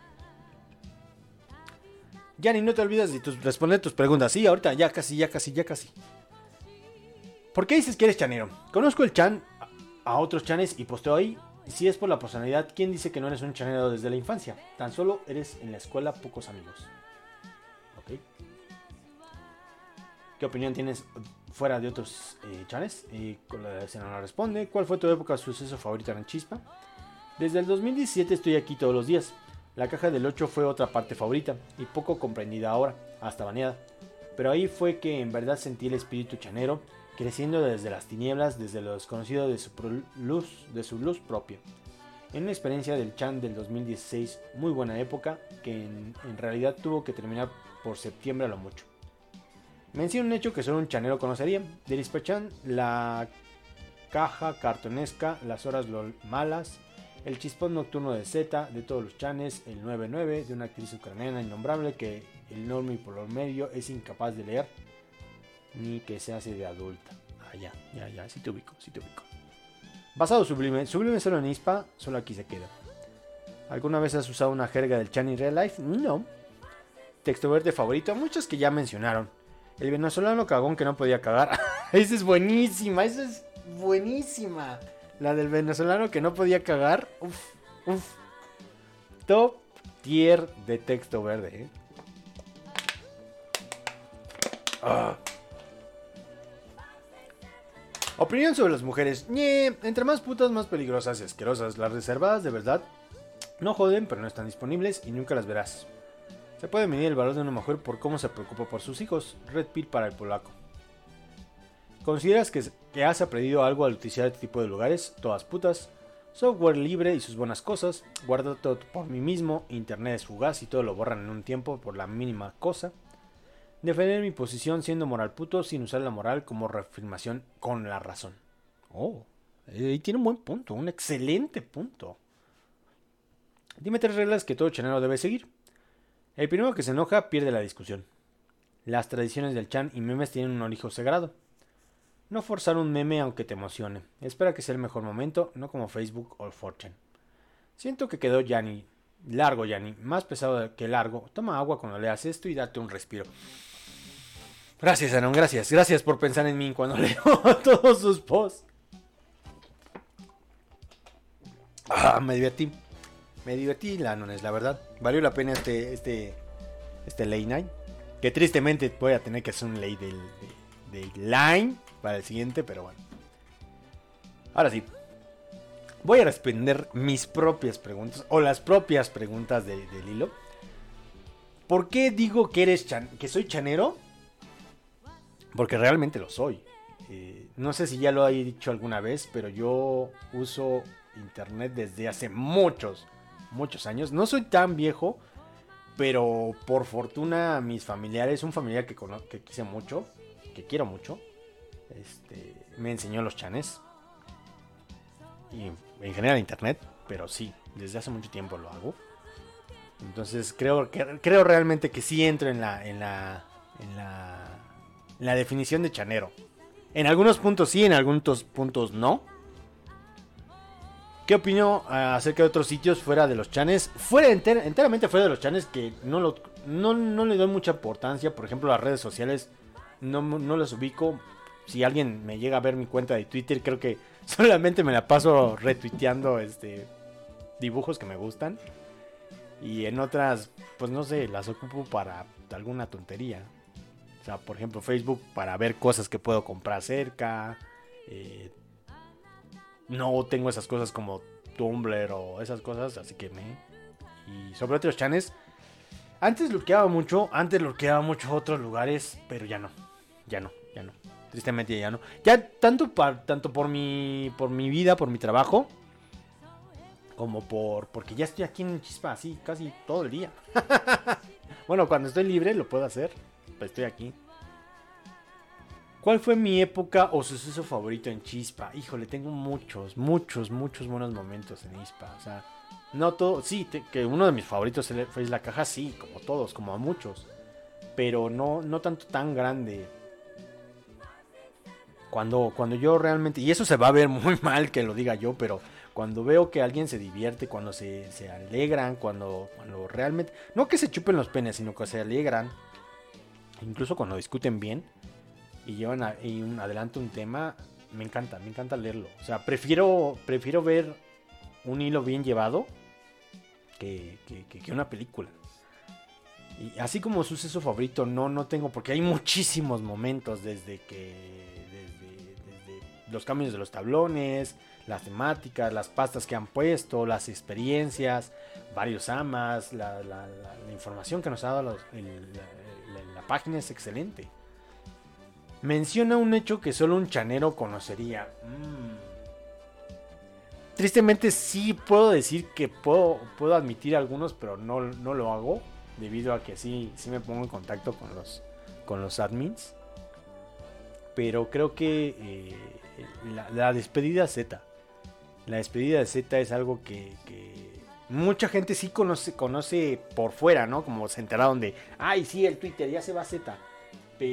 Yanni, no te olvides de tus, responder tus preguntas. Sí, ahorita ya casi, ya casi, ya casi. ¿Por qué dices que eres chanero? Conozco el chan a otros chanes y posteo ahí. Si es por la personalidad, ¿quién dice que no eres un chanero desde la infancia? Tan solo eres en la escuela pocos amigos. Ok. ¿Qué opinión tienes fuera de otros eh, chanes? Eh, se nos responde. ¿Cuál fue tu época de suceso favorita en Chispa? Desde el dos mil diecisiete estoy aquí todos los días. La caja del ocho fue otra parte favorita y poco comprendida ahora, hasta baneada. Pero ahí fue que en verdad sentí el espíritu chanero creciendo desde las tinieblas, desde lo desconocido de su luz, de su luz propia. En una experiencia del chan del dos mil dieciséis, muy buena época, que en, en realidad tuvo que terminar por septiembre a lo mucho. Menciono un hecho que solo un chanero conocería. De Dispachan, la caja cartonesca, las horas lol malas, el chispón nocturno de Z, de todos los chanes, el nueve nueve, de una actriz ucraniana innombrable que el normi por lo medio es incapaz de leer, ni que se hace de adulta. Ah, ya, ya, ya, sí te ubico, sí te ubico. Basado sublime, sublime solo en ISPA, solo aquí se queda. ¿Alguna vez has usado una jerga del chan en real life? No. Texto verde favorito, muchos que ya mencionaron. El venezolano cagón que no podía cagar. Esa es buenísima, esa es buenísima. La del venezolano que no podía cagar. Uf, uf. Top tier de texto verde, ¿eh? Ah. Opinión sobre las mujeres. Ñe, entre más putas, más peligrosas y asquerosas. Las reservadas de verdad no joden, pero no están disponibles y nunca las verás. Se puede medir el valor de una mujer por cómo se preocupa por sus hijos. Red pill para el polaco. ¿Consideras que, que has aprendido algo al utilizar este tipo de lugares? Todas putas. Software libre y sus buenas cosas. Guardo todo por mí mismo. Internet es fugaz y todo lo borran en un tiempo por la mínima cosa. Defender mi posición siendo moral puto sin usar la moral como reafirmación con la razón. Oh, ahí tiene un buen punto. Un excelente punto. Dime tres reglas que todo chanero debe seguir. El primero que se enoja pierde la discusión. Las tradiciones del chan y memes tienen un origen sagrado. No forzar un meme aunque te emocione. Espera que sea el mejor momento, no como Facebook o cuatro chan. Siento que quedó Yanni. Largo, Yanni. Más pesado que largo. Toma agua cuando leas esto y date un respiro. Gracias, Aaron. Gracias. Gracias por pensar en mí cuando leo todos sus posts. Ah, me divertí. Me divertí, Lanones, la verdad. Valió la pena este, este, este late night. Que tristemente voy a tener que hacer un late del, de, de line para el siguiente, pero bueno. Ahora sí. Voy a responder mis propias preguntas, o las propias preguntas de, del hilo. ¿Por qué digo que eres chan, que soy chanero? Porque realmente lo soy. Eh, no sé si ya lo he dicho alguna vez, pero yo uso internet desde hace muchos, muchos años. No soy tan viejo, pero por fortuna mis familiares, un familiar que, cono- que quise mucho, que quiero mucho, este, me enseñó los chanes. Y en general internet, pero sí, desde hace mucho tiempo lo hago. Entonces creo que creo realmente que sí entro en la en la en la en la definición de chanero. En algunos puntos sí, en algunos puntos no. ¿Qué opino uh, acerca de otros sitios fuera de los chanes? Fuera enter- enteramente fuera de los chanes que no lo no, no le doy mucha importancia. Por ejemplo, las redes sociales no no las ubico. Si alguien me llega a ver mi cuenta de Twitter, creo que solamente me la paso retuiteando este dibujos que me gustan. Y en otras, pues no sé, las ocupo para alguna tontería. O sea, por ejemplo, Facebook para ver cosas que puedo comprar cerca. Eh, no tengo esas cosas como Tumblr o esas cosas, así que me... Y sobre otros chanes, antes lurkeaba mucho, antes lurkeaba mucho otros lugares, pero ya no, ya no, ya no. Tristemente ya no. Ya tanto, pa, tanto por mi por mi vida, por mi trabajo, como por porque ya estoy aquí en Chispa así casi todo el día. Bueno, cuando estoy libre lo puedo hacer, pero estoy aquí. ¿Cuál fue mi época o suceso favorito en Chispa? Híjole, tengo muchos, muchos, muchos buenos momentos en Chispa. O sea, no todo, sí, te, que uno de mis favoritos fue La Caja, sí, como todos, como a muchos. Pero no, no tanto tan grande. Cuando, cuando yo realmente, y eso se va a ver muy mal que lo diga yo, pero cuando veo que alguien se divierte, cuando se, se alegran, cuando, cuando realmente, no que se chupen los penes, sino que se alegran, incluso cuando discuten bien y llevan a, y un, adelante un tema, me encanta, me encanta leerlo. O sea, prefiero, prefiero ver un hilo bien llevado que, que, que, que una película. Y así como suceso favorito, no, no tengo, porque hay muchísimos momentos desde que... los cambios de los tablones, las temáticas, las pastas que han puesto, las experiencias, varios amas, la, la, la, la información que nos ha dado los, el, la, la, la página es excelente. Menciona un hecho que solo un chanero conocería. Mm. Tristemente sí puedo decir que puedo, puedo admitir algunos, pero no, no lo hago, debido a que sí, sí me pongo en contacto con los, con los admins. Pero creo que... Eh, La, la despedida Z. La despedida de Z es algo que, que mucha gente sí conoce, conoce por fuera, ¿no? Como se enteraron de, ay, sí, el Twitter, ya se va Z. Pero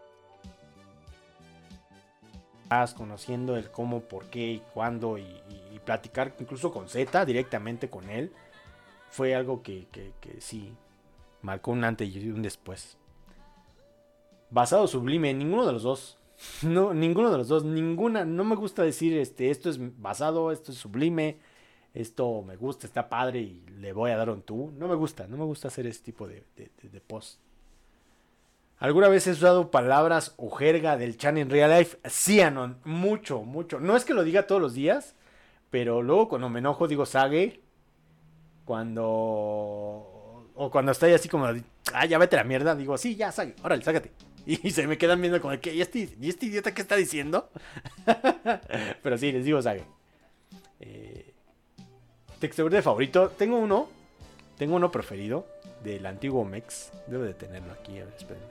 conociendo el cómo, por qué y cuándo y, y, y platicar incluso con Z directamente con él, fue algo que, que, que sí marcó un antes y un después. Basado Sublime, ninguno de los dos. No, ninguno de los dos, ninguna, no me gusta decir este, esto es basado, esto es sublime, esto me gusta, está padre y le voy a dar un tú. No me gusta, no me gusta hacer ese tipo de, de, de, de post. ¿Alguna vez he usado palabras o jerga del chan en real life? Sí, Anon, mucho, mucho. No es que lo diga todos los días, pero luego cuando me enojo digo sague. Cuando... O cuando estoy así como, ah, ya vete a la mierda, digo, sí, ya, sague, órale, sácate. Y se me quedan viendo como que, ¿y este, ¿y este idiota qué está diciendo? Pero sí, les digo sague. Eh, texto verde favorito, tengo uno, tengo uno preferido del antiguo Mex. Debo de tenerlo aquí, a ver, espérenme.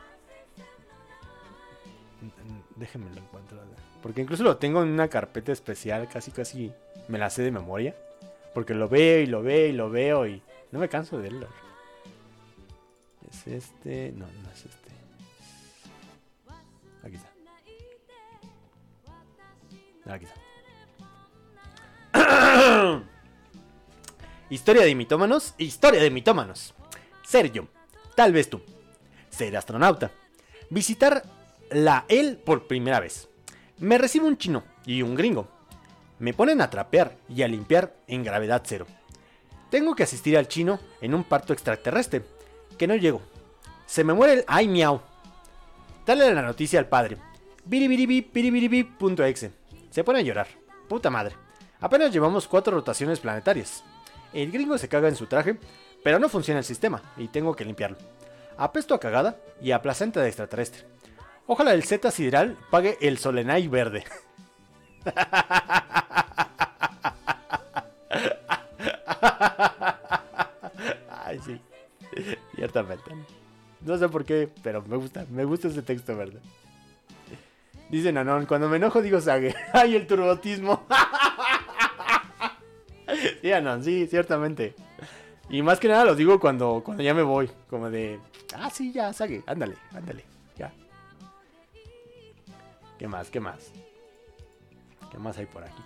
Déjenme lo encuentro. Porque incluso lo tengo en una carpeta especial, casi casi me la sé de memoria. Porque lo veo y lo veo y lo veo y no me canso de verlo. Es este, no, no es este. Aquí está. Aquí está. Historia de mitómanos. Historia de mitómanos. Ser yo. Tal vez tú. Ser astronauta. Visitar la E L por primera vez. Me recibe un chino y un gringo. Me ponen a trapear y a limpiar en gravedad cero. Tengo que asistir al chino en un parto extraterrestre. Que no llego. Se me muere el... ¡Ay, miau! Dale la noticia al padre. Biribiribi, biribiribi, punto exe. Se pone a llorar. Puta madre. Apenas llevamos cuatro rotaciones planetarias. El gringo se caga en su traje, pero no funciona el sistema y tengo que limpiarlo. Apesto a cagada y a placenta de extraterrestre. Ojalá el Z sideral pague el Solenay verde. Ay, sí. Ciertamente. No sé por qué, pero me gusta, me gusta ese texto, ¿verdad? Dice Nanon, cuando me enojo digo Sage. ¡Ay, el turbotismo! Sí, Nanon, sí, ciertamente. Y más que nada lo digo cuando, cuando ya me voy. Como de, ah, sí, ya, Sage, ándale, ándale, ya. ¿Qué más, qué más? ¿Qué más hay por aquí?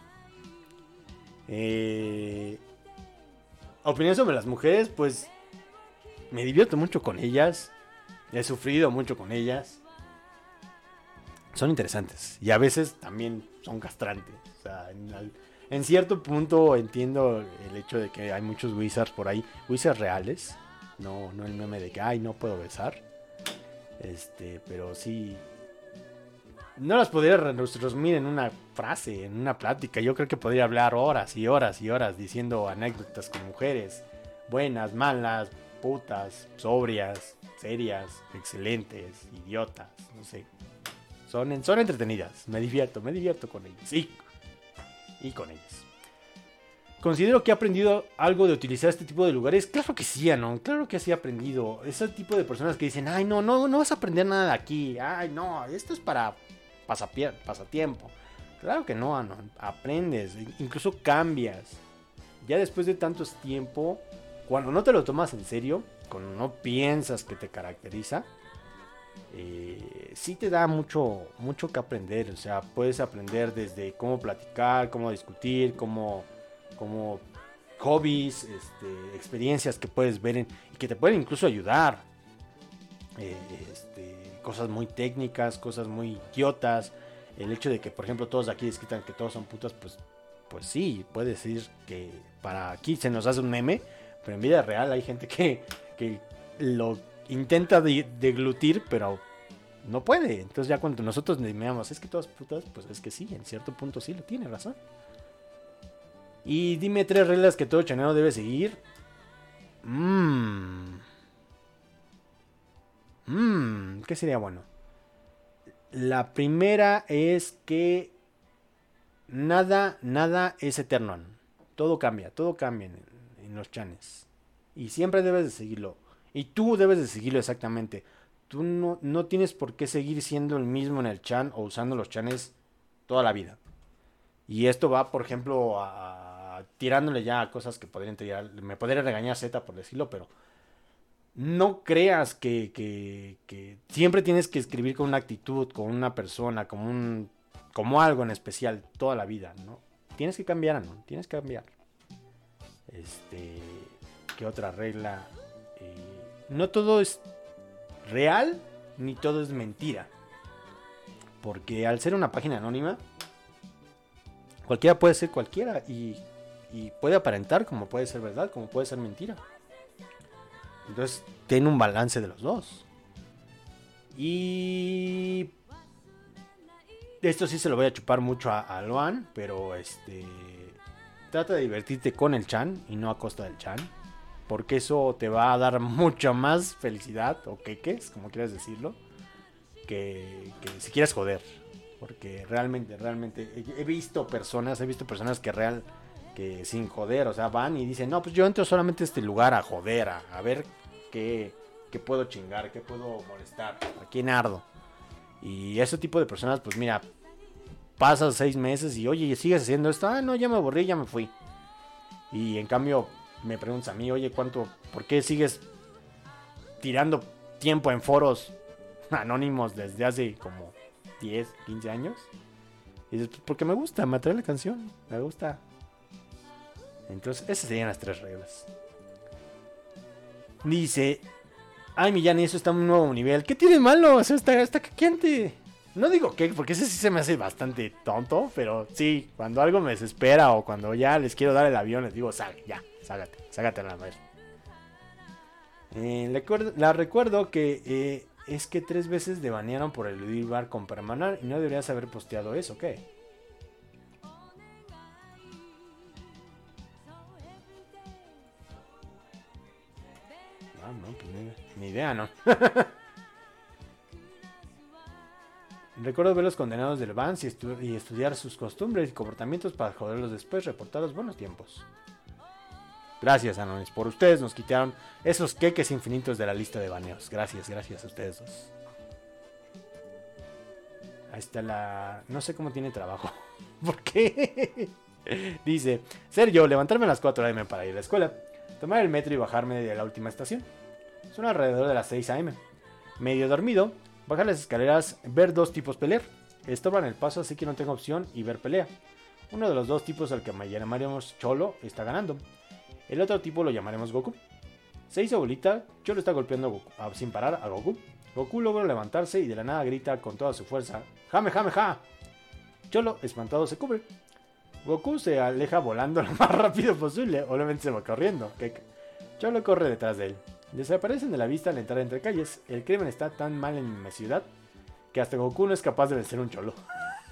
Eh... Opinión sobre las mujeres, pues... Me divierto mucho con ellas. He sufrido mucho con ellas. Son interesantes. Y a veces también son castrantes. O sea, en, al, en cierto punto entiendo el hecho de que hay muchos wizards por ahí. Wizards reales. No, no el meme de que, ay, no puedo besar. Este, pero sí... No las podría resumir en una frase, en una plática. Yo creo que podría hablar horas y horas y horas diciendo anécdotas con mujeres. Buenas, malas, putas, sobrias, serias, excelentes, idiotas, no sé. Son, son entretenidas. Me divierto, me divierto con ellas. Sí. Y con ellas. Considero que he aprendido algo de utilizar este tipo de lugares. Claro que sí, ¿no? Claro que sí he aprendido. Ese tipo de personas que dicen, ay, no, no, no vas a aprender nada de aquí. Ay, no, esto es para pasapie- pasatiempo. Claro que no, no, aprendes, incluso cambias. Ya después de tanto tiempo, cuando no te lo tomas en serio, cuando no piensas que te caracteriza, eh, sí te da mucho, mucho que aprender. O sea, puedes aprender desde cómo platicar, cómo discutir, cómo, cómo hobbies, este, experiencias que puedes ver en, y que te pueden incluso ayudar. Eh, este, cosas muy técnicas, cosas muy idiotas. El hecho de que, por ejemplo, todos aquí descritan que todos son putas, pues, pues sí, puede decir que para aquí se nos hace un meme, pero en vida real hay gente que, que lo intenta de- deglutir, pero no puede. Entonces ya cuando nosotros meamos, es que todas putas, pues es que sí, en cierto punto sí lo tiene razón. Y dime tres reglas que todo chanero debe seguir. Mmm. Mmm, ¿qué sería bueno? La primera es que nada, nada es eterno. Todo cambia, todo cambia en, en los chanes. Y siempre debes de seguirlo. Y tú debes de seguirlo exactamente. Tú no, no tienes por qué seguir siendo el mismo en el chan o usando los chanes toda la vida. Y esto va, por ejemplo, a, a tirándole ya a cosas que podrían tirar. Me podría regañar Z por decirlo, pero no creas que, que, que siempre tienes que escribir con una actitud, con una persona, como un, como algo en especial toda la vida, ¿no? Tienes que cambiar, ¿no? Tienes que cambiar. Este, ¿qué otra regla? Eh, no todo es real, ni todo es mentira. Porque al ser una página anónima, cualquiera puede ser cualquiera y, y puede aparentar como puede ser verdad, como puede ser mentira. Entonces, tiene un balance de los dos. Y esto sí se lo voy a chupar mucho a, a Loan, pero este trata de divertirte con el chan y no a costa del chan, porque eso te va a dar mucha más felicidad o queques, como quieras decirlo, que, que si quieres joder. Porque realmente, realmente he, he visto personas, he visto personas que real que sin joder, o sea, van y dicen, no, pues yo entro solamente a este lugar a joder, a, a ver qué, qué puedo chingar, qué puedo molestar, a quién ardo. Y ese tipo de personas, pues mira, pasas seis meses y oye, ¿sigues haciendo esto? Ah, no, ya me aburrí, ya me fui. Y en cambio me preguntas a mí, oye, ¿cuánto, por qué sigues tirando tiempo en foros anónimos desde hace como diez, quince años? Y dices, pues porque me gusta, me atrae la canción, me gusta. Entonces, esas serían las tres reglas. Dice, ay, Millán, eso está a un nuevo nivel. ¿Qué tiene malo? O sea, está, está caqueante. No digo que, porque ese sí se me hace bastante tonto, pero sí, cuando algo me desespera o cuando ya les quiero dar el avión, les digo, sal, ya, ságate, ságate a la madre. Eh, recuerdo, la recuerdo que eh, es que tres veces te banearon por eludir bar con permanar y no deberías haber posteado eso, ¿qué? Ah, no, pues ni, ni idea, ¿no? Recuerdo ver los condenados del Vance y, estu- y estudiar sus costumbres y comportamientos para joderlos después, reportar los buenos tiempos. Gracias, Anones. Por ustedes nos quitaron esos queques infinitos de la lista de baneos. Gracias, gracias a ustedes dos. Ahí está la... No sé cómo tiene trabajo. ¿Por qué? Dice, ser yo, levantarme a las cuatro a eme para ir a la escuela, tomar el metro y bajarme de la última estación. Son alrededor de las seis a eme. Medio dormido, bajar las escaleras, ver dos tipos pelear. Estorban el paso, así que no tengo opción y ver pelea. Uno de los dos tipos al que llamaremos Cholo está ganando. El otro tipo lo llamaremos Goku. Se hizo bolita, Cholo está golpeando a Goku, a, sin parar a Goku. Goku logra levantarse y de la nada grita con toda su fuerza, ¡Jame, jame, ja! Cholo, espantado, se cubre. Goku se aleja volando lo más rápido posible, obviamente se va corriendo. Cholo corre detrás de él. Desaparecen de la vista al entrar entre calles. El crimen está tan mal en mi ciudad que hasta Goku no es capaz de vencer un Cholo.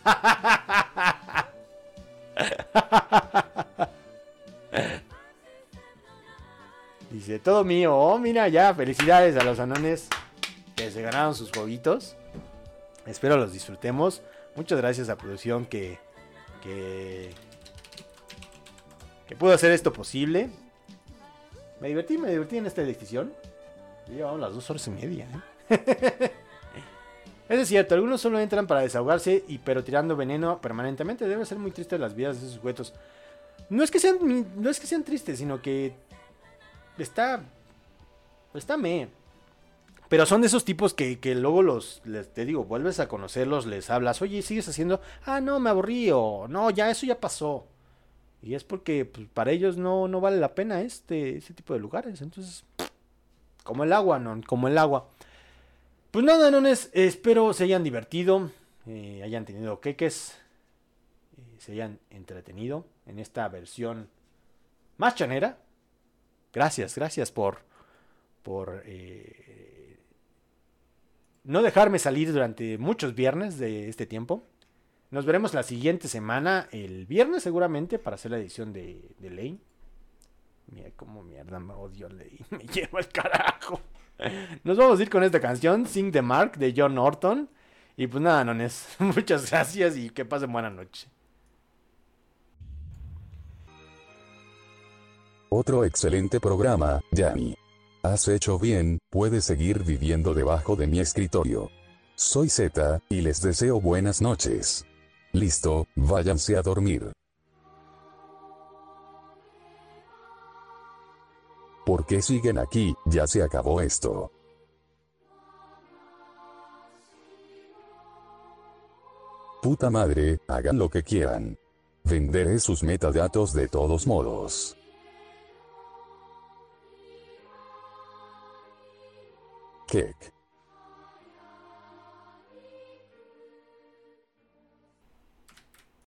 Dice, todo mío. Oh, mira ya, felicidades a los Anones que se ganaron sus jueguitos. Espero los disfrutemos. Muchas gracias a producción que que que pudo hacer esto posible. Me divertí, me divertí en esta edición. Llevamos las dos horas y media, ¿eh? Eso es cierto, algunos solo entran para desahogarse y pero tirando veneno permanentemente. Debe ser muy triste las vidas de esos sujetos. No es que sean, no es que sean tristes, sino que está, está me. Pero son de esos tipos que, que luego los, les, te digo, vuelves a conocerlos, les hablas, oye, ¿sigues haciendo? Ah, no, me aburrí, o no, ya, eso ya pasó. Y es porque pues, para ellos no, no vale la pena este, este tipo de lugares. Entonces, como el agua, ¿no? Como el agua. Pues nada, nones, espero se hayan divertido, eh, hayan tenido queques, eh, se hayan entretenido en esta versión más chanera. Gracias, gracias por, por eh, no dejarme salir durante muchos viernes de este tiempo. Nos veremos la siguiente semana, el viernes seguramente, para hacer la edición de, de Lane. Mira cómo mierda me odio Lane, me lleva al carajo. Nos vamos a ir con esta canción, Sing the Mark, de John Norton. Y pues nada, nones, muchas gracias y que pasen buena noche. Otro excelente programa, Yanni. Has hecho bien, puedes seguir viviendo debajo de mi escritorio. Soy Z, y les deseo buenas noches. Listo, váyanse a dormir. ¿Por qué siguen aquí? Ya se acabó esto. Puta madre, hagan lo que quieran. Venderé sus metadatos de todos modos. Kek.